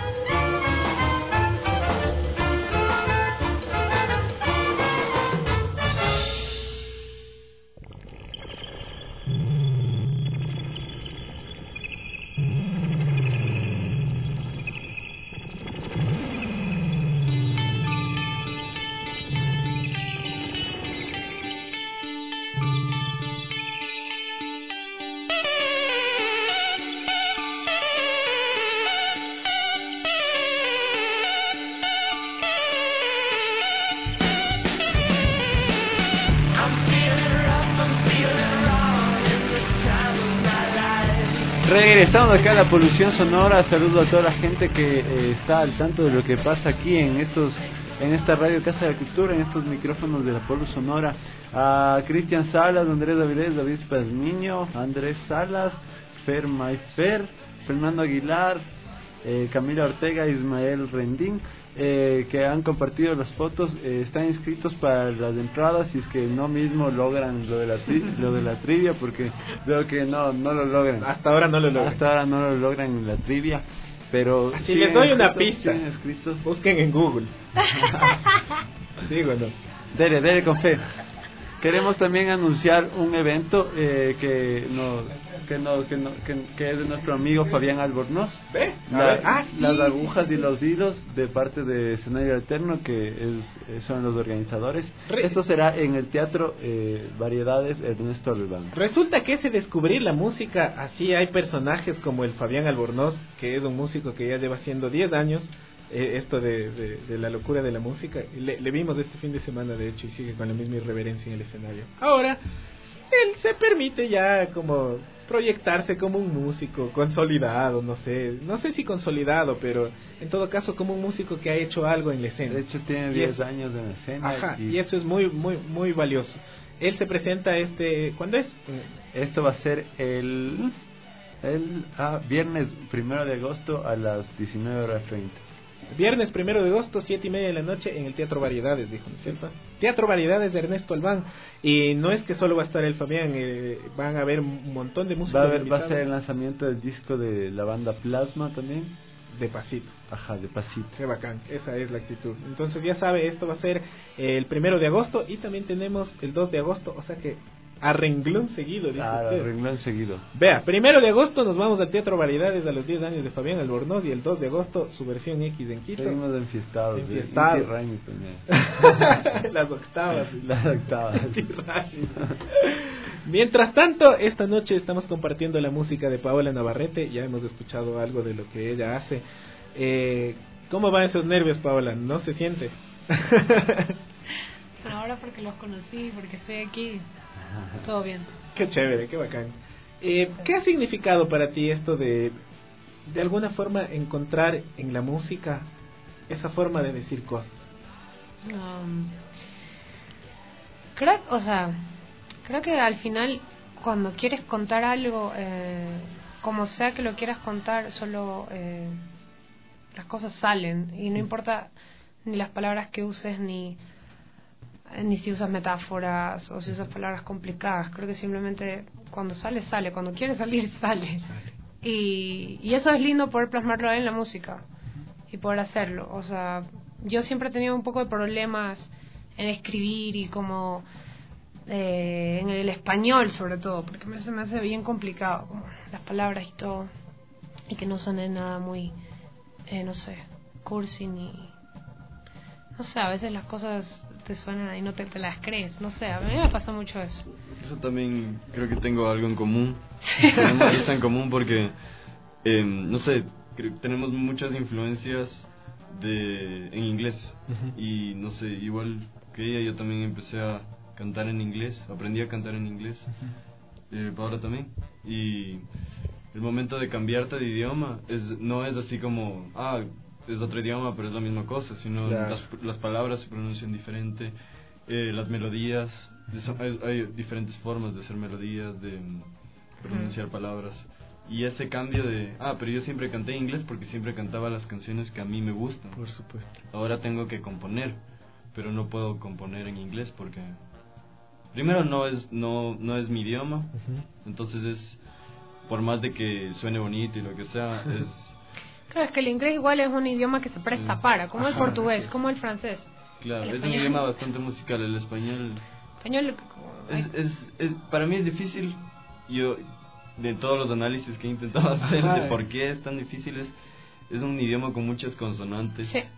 Regresando acá a la polución sonora, saludo a toda la gente que está al tanto de lo que pasa aquí en esta radio Casa de la Cultura, en estos micrófonos de la Polu Sonora. A Cristian Salas, Andrés Davilés, David Pazmiño, Andrés Salas, Fer Mayfer, Fernando Aguilar, Camila Ortega, Ismael Rendín, que han compartido las fotos. Están inscritos para las entradas, si es que no mismo logran lo de la trivia, porque veo que no lo logran. Hasta ahora no lo logran en la trivia, pero si les doy una pista, busquen en Google. Digo, no. Dele con fe. Queremos también anunciar un evento que es de nuestro amigo Fabián Albornoz. Las agujas y los hilos, de parte de Escenario Alterno, que son los organizadores. Esto será en el Teatro Variedades Ernesto Albán. Resulta que ese descubrir la música, así hay personajes como el Fabián Albornoz, que es un músico que ya lleva haciendo 10 años esto de la locura de la música. Le vimos este fin de semana, de hecho, y sigue con la misma irreverencia en el escenario. Ahora él se permite ya como proyectarse como un músico consolidado, no sé si consolidado, pero en todo caso como un músico que ha hecho algo en la escena. De hecho tiene 10 años en la escena. Ajá, y eso es muy muy valioso. Él se presenta ¿cuándo es? Esto va a ser el viernes 1 de agosto a las 19:30. Viernes 1 de agosto, 7:30 de la noche, en el Teatro Variedades, dijo, ¿no es cierto? Teatro Variedades de Ernesto Albán. Y no es que solo va a estar el Fabián, van a haber un montón de músicos. Va a ser el lanzamiento del disco de la banda Plasma también. De pasito. Ajá, de pasito. Qué bacán, esa es la actitud. Entonces ya sabe, esto va a ser el 1 de agosto y también tenemos el 2 de agosto, o sea que A renglón seguido, dice usted. A renglón seguido. Vea, 1 de agosto nos vamos al Teatro Variedades a los 10 años de Fabián Albornoz, y el 2 de agosto su versión X en Quito. Seguimos enfiestados. Enfiestados. Las octavas. Las octavas. Mientras tanto, esta noche estamos compartiendo la música de Paola Navarrete. Ya hemos escuchado algo de lo que ella hace. ¿Cómo van esos nervios, Paola? ¿No se siente? Bueno, ahora porque los conocí, porque estoy aquí, todo bien. Qué chévere, qué bacán. ¿Qué ha significado para ti esto de alguna forma encontrar en la música esa forma de decir cosas? Creo que al final, cuando quieres contar algo, como sea que lo quieras contar, solo las cosas salen, y no importa ni las palabras que uses, ni si usas metáforas o si usas palabras complicadas. Creo que simplemente cuando sale, cuando quiere salir, sale. Y eso es lindo, poder plasmarlo en la música y poder hacerlo. O sea, yo siempre he tenido un poco de problemas en escribir y como en el español sobre todo, porque se me hace bien complicado como las palabras y todo, y que no suene nada muy no sé, cursi, ni no sé, a veces las cosas te suenan y no te las crees, no sé, a mí me pasa mucho eso. Eso también creo que tengo algo en común. Tenemos eso en común porque no sé, tenemos muchas influencias en inglés. Y no sé, igual que ella, yo también empecé a cantar en inglés, aprendí a cantar en inglés. Paola también. Y el momento de cambiarte de idioma no es así como, es otro idioma pero es la misma cosa, sino claro, las palabras se pronuncian diferente, las melodías, hay diferentes formas de hacer melodías, de pronunciar palabras. Y ese cambio pero yo siempre canté en inglés porque siempre cantaba las canciones que a mí me gustan. Por supuesto. Ahora tengo que componer, pero no puedo componer en inglés porque primero no es mi idioma. Entonces por más de que suene bonito y lo que sea, Claro, es que el inglés igual es un idioma que se presta para, como el portugués, como el francés. Claro, es un idioma bastante musical. El español para mí es difícil. Yo, de todos los análisis que he intentado hacer de por qué es tan difícil, es un idioma con muchas consonantes. Sí.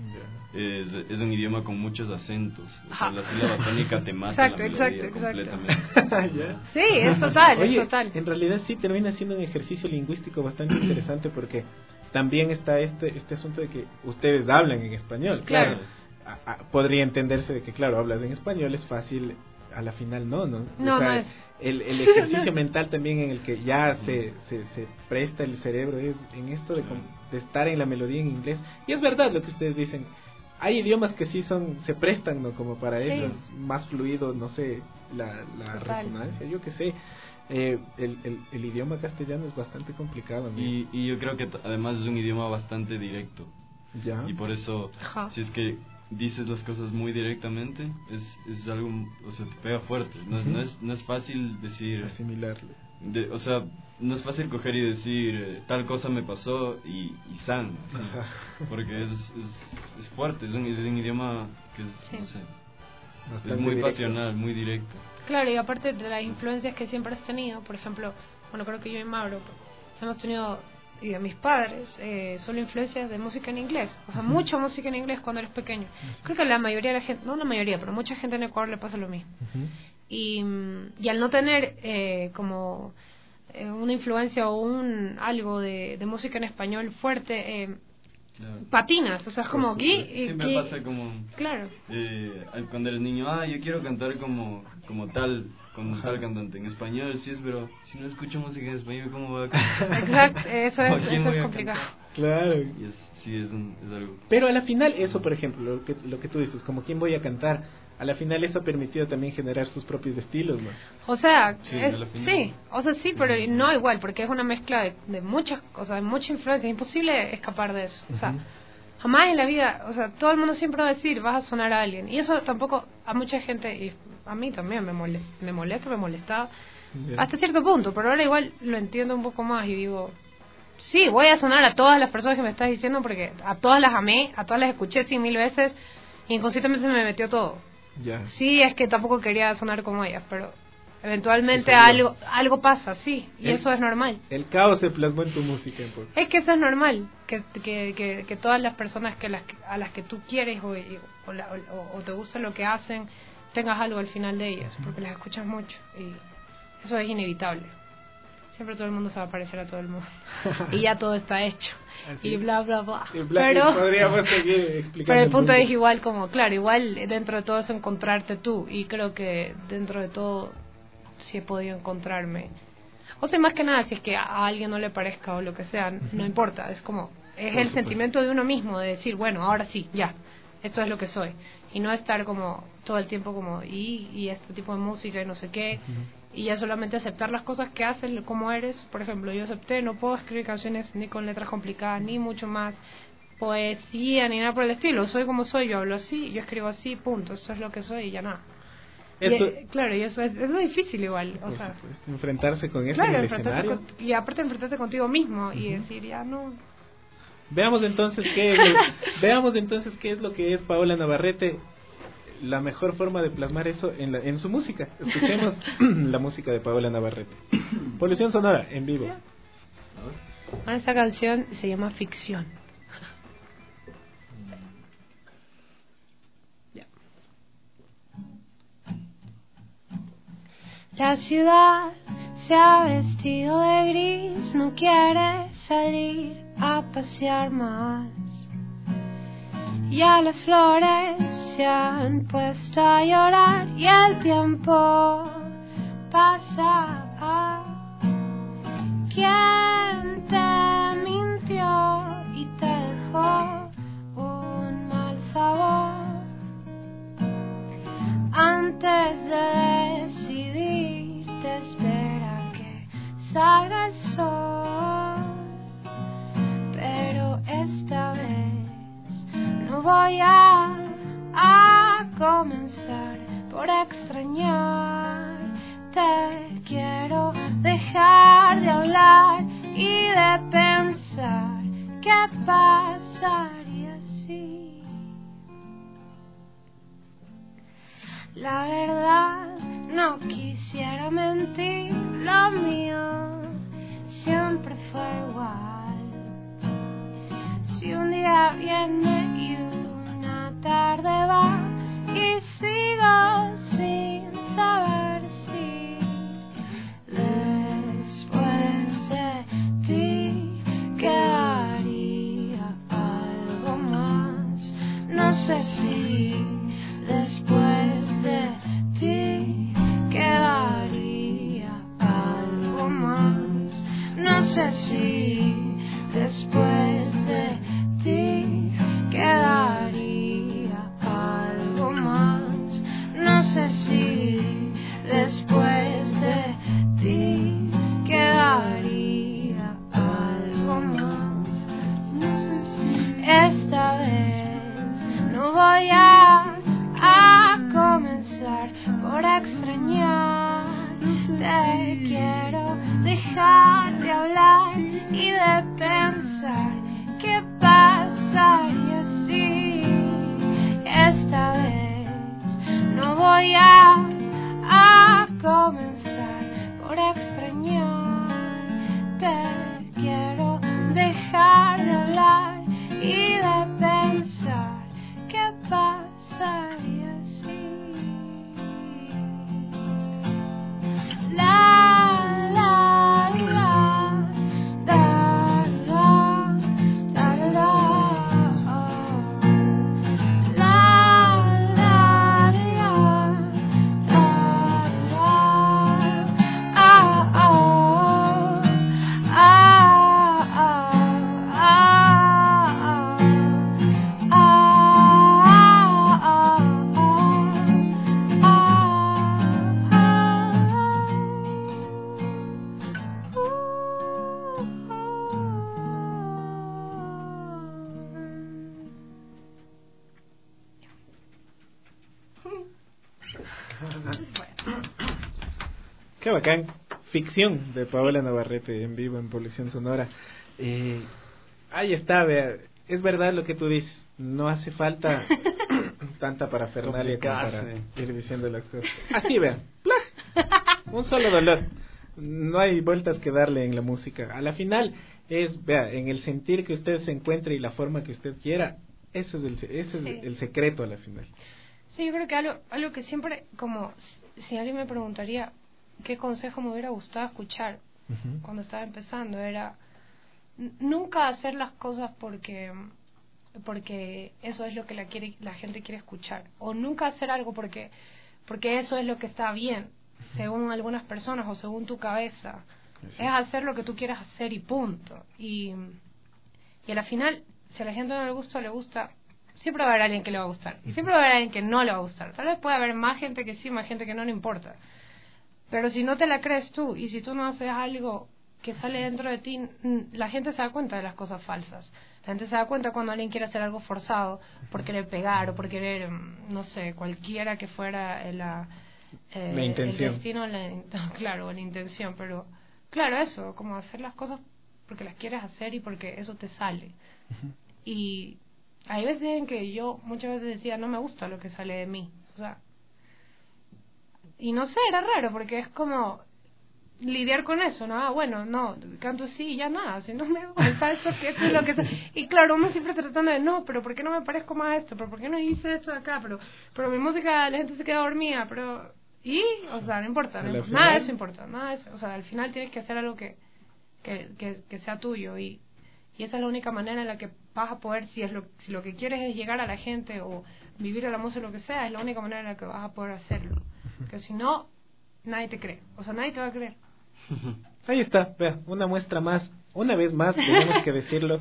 Es un idioma con muchos acentos. O sea, la sílaba tónica te mata la melodía completamente. Sí, es total. Oye, es total. En realidad sí termina siendo un ejercicio lingüístico bastante interesante, porque también está este asunto de que ustedes hablan en español. Claro. Podría entenderse de que, claro, hablas en español, es fácil, a la final no. No, o sea, no es. El ejercicio mental también en el que ya se presta el cerebro es en esto de estar en la melodía en inglés. Y es verdad lo que ustedes dicen. Hay idiomas que sí se prestan, ¿no? Como para ellos, más fluido, no sé, la resonancia, yo qué sé. El idioma castellano es bastante complicado, ¿no? Y yo creo que además es un idioma bastante directo. Ya. Y por eso, si es que dices las cosas muy directamente, es algo, o sea, te pega fuerte. No es fácil decir, asimilarlo. O sea, no es fácil coger y decir tal cosa me pasó y san, ¿sí? Porque es fuerte, es un idioma que no sé, es muy directo, pasional, muy directo. Claro, y aparte de las influencias que siempre has tenido, por ejemplo, creo que yo y Mauro hemos tenido, y de mis padres, solo influencias de música en inglés, o sea, mucha música en inglés cuando eres pequeño. Creo que la mayoría de la gente, no la mayoría, pero mucha gente en Ecuador le pasa lo mismo. Y al no tener como una influencia o algo de música en español fuerte, patinas, o sea, es como aquí siempre pasa como claro, cuando eres niño, yo quiero cantar como tal cantante en español, sí es, pero si no escucho música en español, ¿cómo voy a cantar? Exacto, eso es complicado. Claro. Sí, es algo. Pero a la final eso, por ejemplo, lo que tú dices, como quién voy a cantar, a la final eso ha permitido también generar sus propios estilos, ¿no? O sea, sí, pero no igual, porque es una mezcla de muchas cosas, de mucha influencia, es imposible escapar de eso. O sea, jamás en la vida, o sea, todo el mundo siempre va a decir, vas a sonar a alguien, y eso tampoco a mucha gente, y a mí también me molestaba hasta cierto punto, pero ahora igual lo entiendo un poco más y digo, sí, voy a sonar a todas las personas que me estás diciendo porque a todas las amé, a todas las escuché 100.000 veces y inconscientemente se me metió todo. Sí, es que tampoco quería sonar como ellas, pero Eventualmente sucedió. algo pasa, sí, y eso es normal. El caos se plasmó en tu música. Es que eso es normal, que todas las personas a las que tú quieres o te gusta lo que hacen, tengas algo al final de ellas, porque las escuchas mucho, y eso es inevitable. Siempre todo el mundo se va a parecer a todo el mundo, y ya todo está hecho. Así. Y bla bla bla. Pero podríamos seguir explicando. Pero el punto es igual, como claro, igual dentro de todo es encontrarte tú, y creo que dentro de todo sí he podido encontrarme. O sea, más que nada, si es que a alguien no le parezca o lo que sea, no importa, es como es el sentimiento de uno mismo de decir, bueno, ahora sí, ya, esto es lo que soy, y no estar como todo el tiempo como y este tipo de música y no sé qué. Y ya solamente aceptar las cosas que haces, como eres. Por ejemplo, yo acepté, no puedo escribir canciones ni con letras complicadas, ni mucho más poesía, ni nada por el estilo. Soy como soy, yo hablo así, yo escribo así, punto. Esto es lo que soy y ya nada. Claro, y eso es difícil igual. O sea, enfrentarse con eso en el escenario. Y aparte enfrentarte contigo mismo y decir, ya no... Veamos entonces qué es lo que es Paola Navarrete. La mejor forma de plasmar eso en su música. Escuchemos la música de Paola Navarrete. Polución Sonora, en vivo. Bueno, esa canción se llama Ficción. La ciudad se ha vestido de gris, no quiere salir a pasear más. Ya las flores se han puesto a llorar y el tiempo pasa. ¿Quién te mintió y te dejó un mal sabor? Antes de decidirte, espera que salga el sol. Pero esta vez no voy a comenzar por extrañar. Te quiero dejar de hablar y de pensar qué pasaría si. La verdad, no quisiera mentir, lo mío siempre fue igual. Si un día viene y una tarde va y sigo sin saber si después de ti quedaría algo más. No sé si después de ti quedaría algo más. No sé si después de ti quedaría algo más. No sé si después de ti quedaría algo más. No sé si esta vez no voy a comenzar por extrañar. Te quiero dejar de hablar y de pensar qué pasaría si esta vez no voy a comenzar por extrañar. Te quiero dejar de hablar y de pensar qué pasaría si. Qué bacán. Ficción de Paola Navarrete en vivo en Polución Sonora. Ahí está, vea. Es verdad lo que tú dices. No hace falta tanta parafernalia como para ir diciendo las cosas. Así, vean. un solo dolor. No hay vueltas que darle en la música. A la final es, vea, en el sentir que usted se encuentre y la forma que usted quiera, ese es el secreto a la final. Sí, yo creo que algo que siempre, como si alguien me preguntaría qué consejo me hubiera gustado escuchar cuando estaba empezando, era nunca hacer las cosas porque eso es lo que la gente quiere escuchar, o nunca hacer algo porque eso es lo que está bien, según algunas personas o según tu cabeza. Sí. Es hacer lo que tú quieras hacer y punto. Y a la final, si a la gente no le gusta, siempre va a haber alguien que le va a gustar. Y siempre va a haber alguien que no le va a gustar. Tal vez puede haber más gente que sí, más gente que no, no importa. Pero si no te la crees tú, y si tú no haces algo que sale dentro de ti, la gente se da cuenta de las cosas falsas. La gente se da cuenta cuando alguien quiere hacer algo forzado, por querer pegar o por querer, no sé, cualquiera que fuera la intención. El destino, claro, la intención. Pero, claro, eso, como hacer las cosas porque las quieres hacer y porque eso te sale. Y hay veces en que yo muchas veces decía, no me gusta lo que sale de mí. O sea, y no sé, era raro porque es como lidiar con eso, ¿no? Bueno, no, canto así y ya nada, si no me gusta eso, que eso es lo que... Y claro, uno siempre tratando de, no, pero ¿por qué no me parezco más a esto? ¿Pero por qué no hice eso acá? Pero mi música, la gente se queda dormida, pero... Y, o sea, no importa, nada de eso importa, nada de eso. O sea, al final tienes que hacer algo que sea tuyo y esa es la única manera en la que vas a poder, si lo que quieres es llegar a la gente o vivir a la música o lo que sea, es la única manera en la que vas a poder hacerlo. Porque si no, nadie te cree, o sea, nadie te va a creer. Ahí está, vea, una muestra más, una vez más, tenemos que decirlo,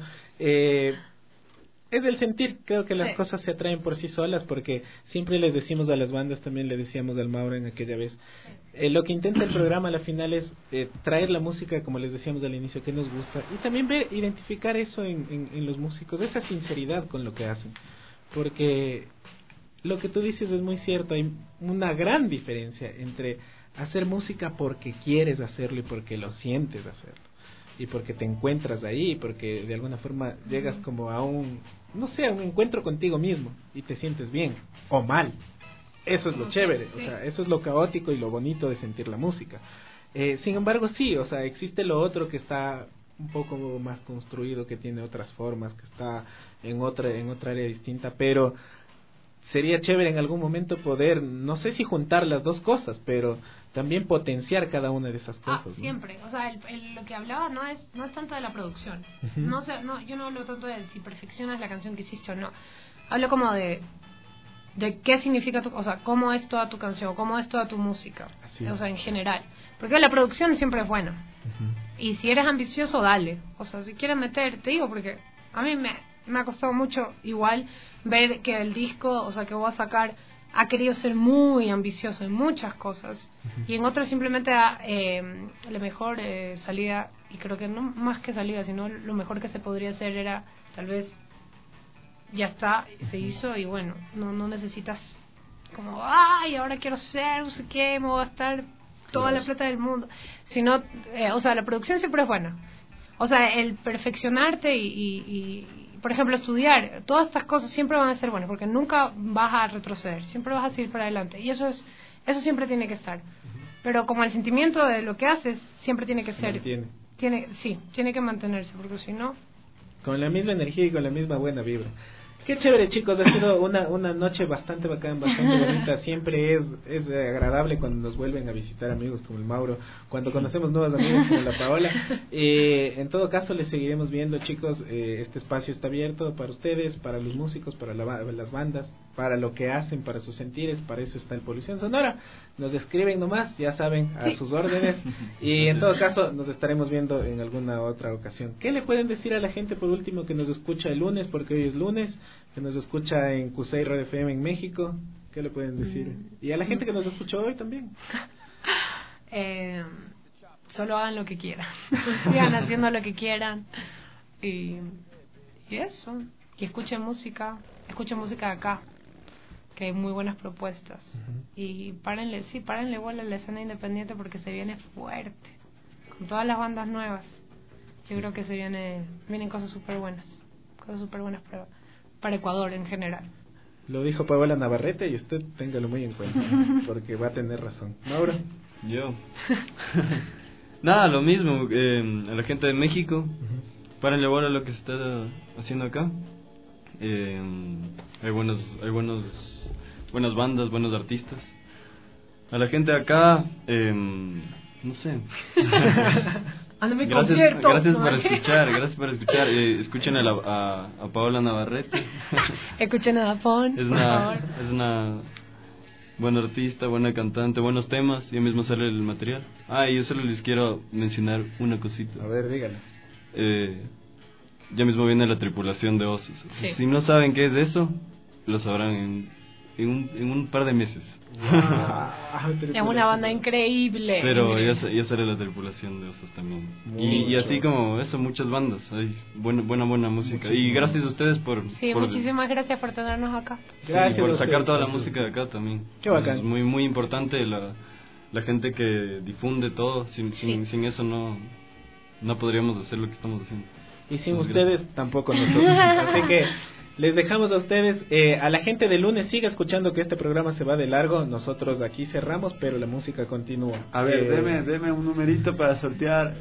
es el sentir. Creo que las cosas se atraen por sí solas, porque siempre les decimos a las bandas, también le decíamos al Mauro en aquella vez, lo que intenta el programa a la final es traer la música, como les decíamos al inicio, que nos gusta, y también identificar eso en los músicos, esa sinceridad con lo que hacen, porque lo que tú dices es muy cierto. Hay una gran diferencia entre hacer música porque quieres hacerlo y porque lo sientes hacerlo, y porque te encuentras ahí, y porque de alguna forma llegas como a un encuentro contigo mismo y te sientes bien o mal. Eso es lo chévere, o sea, eso es lo caótico y lo bonito de sentir la música. Sin embargo, sí, o sea, existe lo otro que está un poco más construido, que tiene otras formas, que está en otra área distinta, pero sería chévere en algún momento poder, no sé si juntar las dos cosas, pero también potenciar cada una de esas cosas. Siempre, ¿no? O sea, lo que hablaba no es tanto de la producción. No sé, yo no hablo tanto de si perfeccionas la canción que hiciste o no. Hablo como de qué significa o sea, cómo es toda tu canción, cómo es toda tu música. O sea, en general. Porque la producción siempre es buena. Y si eres ambicioso, dale. O sea, si quieres meter, te digo, porque a mí me ha costado mucho igual ver que el disco, o sea, que voy a sacar, ha querido ser muy ambicioso en muchas cosas, y en otras simplemente la mejor salida, y creo que no más que salida, sino lo mejor que se podría hacer era, tal vez, ya está, se hizo, y bueno, no necesitas como, ay, ahora quiero ser, no sé qué, me voy a gastar toda la plata del mundo, sino, o sea, la producción siempre es buena. O sea, el perfeccionarte y por ejemplo, estudiar, todas estas cosas siempre van a ser buenas, porque nunca vas a retroceder, siempre vas a seguir para adelante, y eso siempre tiene que estar. Pero como el sentimiento de lo que haces siempre tiene que ser, tiene que mantenerse, porque si no, con la misma energía y con la misma buena vibra. Qué chévere, chicos, ha sido una noche bastante bacán, bastante bonita. Siempre es agradable cuando nos vuelven a visitar amigos como el Mauro, cuando conocemos nuevos amigos como la Paola. En todo caso, les seguiremos viendo, chicos. Este espacio está abierto para ustedes, para los músicos, para las bandas, para lo que hacen, para sus sentires. Para eso está el Polución Sonora. Nos escriben nomás, ya saben, a sus órdenes. Y en todo caso, nos estaremos viendo en alguna otra ocasión. ¿Qué le pueden decir a la gente, por último, que nos escucha el lunes, porque hoy es lunes, que nos escucha en Cusey Radio FM en México? ¿Qué le pueden decir? Y a la gente que nos escuchó hoy también. Solo hagan lo que quieran. Sigan haciendo lo que quieran. Y eso. Y escuchen música de acá, que hay muy buenas propuestas. Y párenle bola a la escena independiente, porque se viene fuerte. Con todas las bandas nuevas. Yo creo que vienen cosas súper buenas. Cosas súper buenas para Ecuador en general. Lo dijo Paola Navarrete, y usted téngalo muy en cuenta, porque va a tener razón. Mauro. Yo. Nada, lo mismo. A la gente de México, párenle bola a lo que se está haciendo acá. Hay buenas bandas, buenos artistas. A la gente de acá, no sé. Ándame Gracias por escuchar. Escuchen a Paola Navarrete. Escuchen a Dafón. Es una buena artista, buena cantante, buenos temas. Ya mismo sale el material. Y yo solo les quiero mencionar una cosita. A ver, díganlo. Ya mismo viene la tripulación de Osos. Sí. Si no saben qué es eso, lo sabrán en un par de meses. Es una banda increíble. Pero ya sale la tripulación de Osos también. Y así como eso, muchas bandas. Hay buena música. Y gracias a ustedes por... Sí, muchísimas gracias por tenernos acá. Gracias por sacar toda la música de acá también. Qué bacán. Es muy, muy importante la gente que difunde todo. Sin eso no podríamos hacer lo que estamos haciendo. Y sin ustedes tampoco nosotros. Así que les dejamos a ustedes. A la gente de lunes, siga escuchando que este programa se va de largo. Nosotros aquí cerramos, pero la música continúa. A ver, deme un numerito para sortear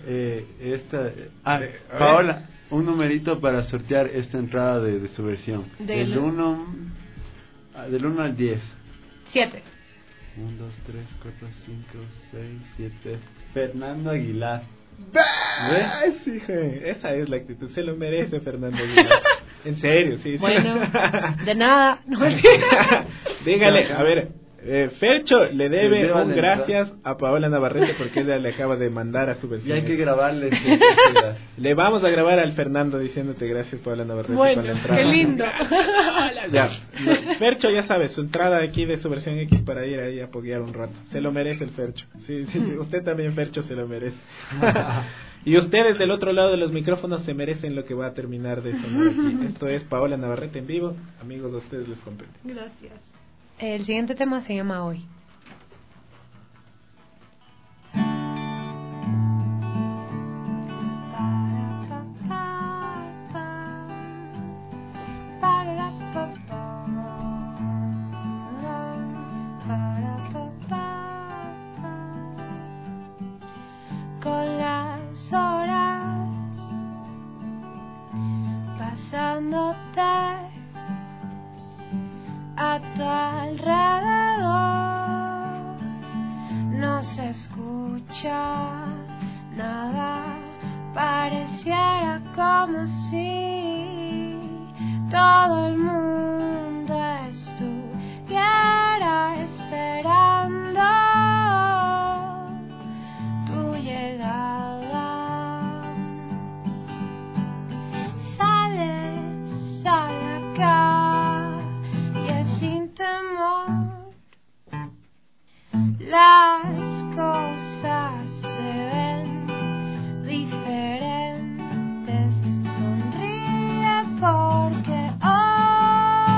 Paola, un numerito para sortear esta entrada de su versión. Del 1 al 10. 7. 1, 2, 3, 4, 5, 6, 7. Fernando Aguilar. Sí, esa es la actitud, se lo merece Fernando Aguilar. En serio, sí. Bueno, de nada. Dígale, a ver, Fercho le debe un gracias a Paola Navarrete porque ella le acaba de mandar a su versión. Y hay que grabarle. Le vamos a grabar al Fernando diciéndote gracias Paola Navarrete bueno, con la entrada. Qué lindo. Ya, Fercho ya sabe, su entrada aquí de su versión X para ir ahí a apoyar un rato. Se lo merece el Fercho. Sí, usted también, Fercho, se lo merece. Y ustedes del otro lado de los micrófonos se merecen lo que va a terminar de sonar aquí. Esto es Paola Navarrete en vivo. Amigos, a ustedes les compete. Gracias. El siguiente tema se llama Hoy. Con las horas pasándote a tu alrededor, no se escucha nada, pareciera como si todo el mundo estuviera esperando tu llegada. Sale acá y sin temor las cosas se ven diferentes. Sonríe porque hoy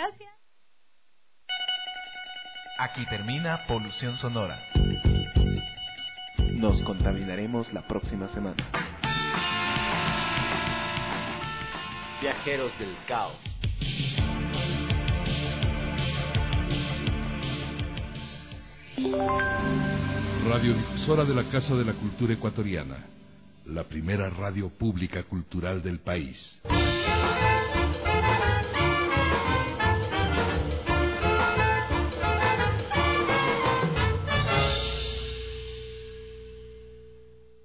Gracias. Aquí termina Polución Sonora. Nos contaminaremos la próxima semana. Viajeros del caos. Radiodifusora de la Casa de la Cultura Ecuatoriana, la primera radio pública cultural del país.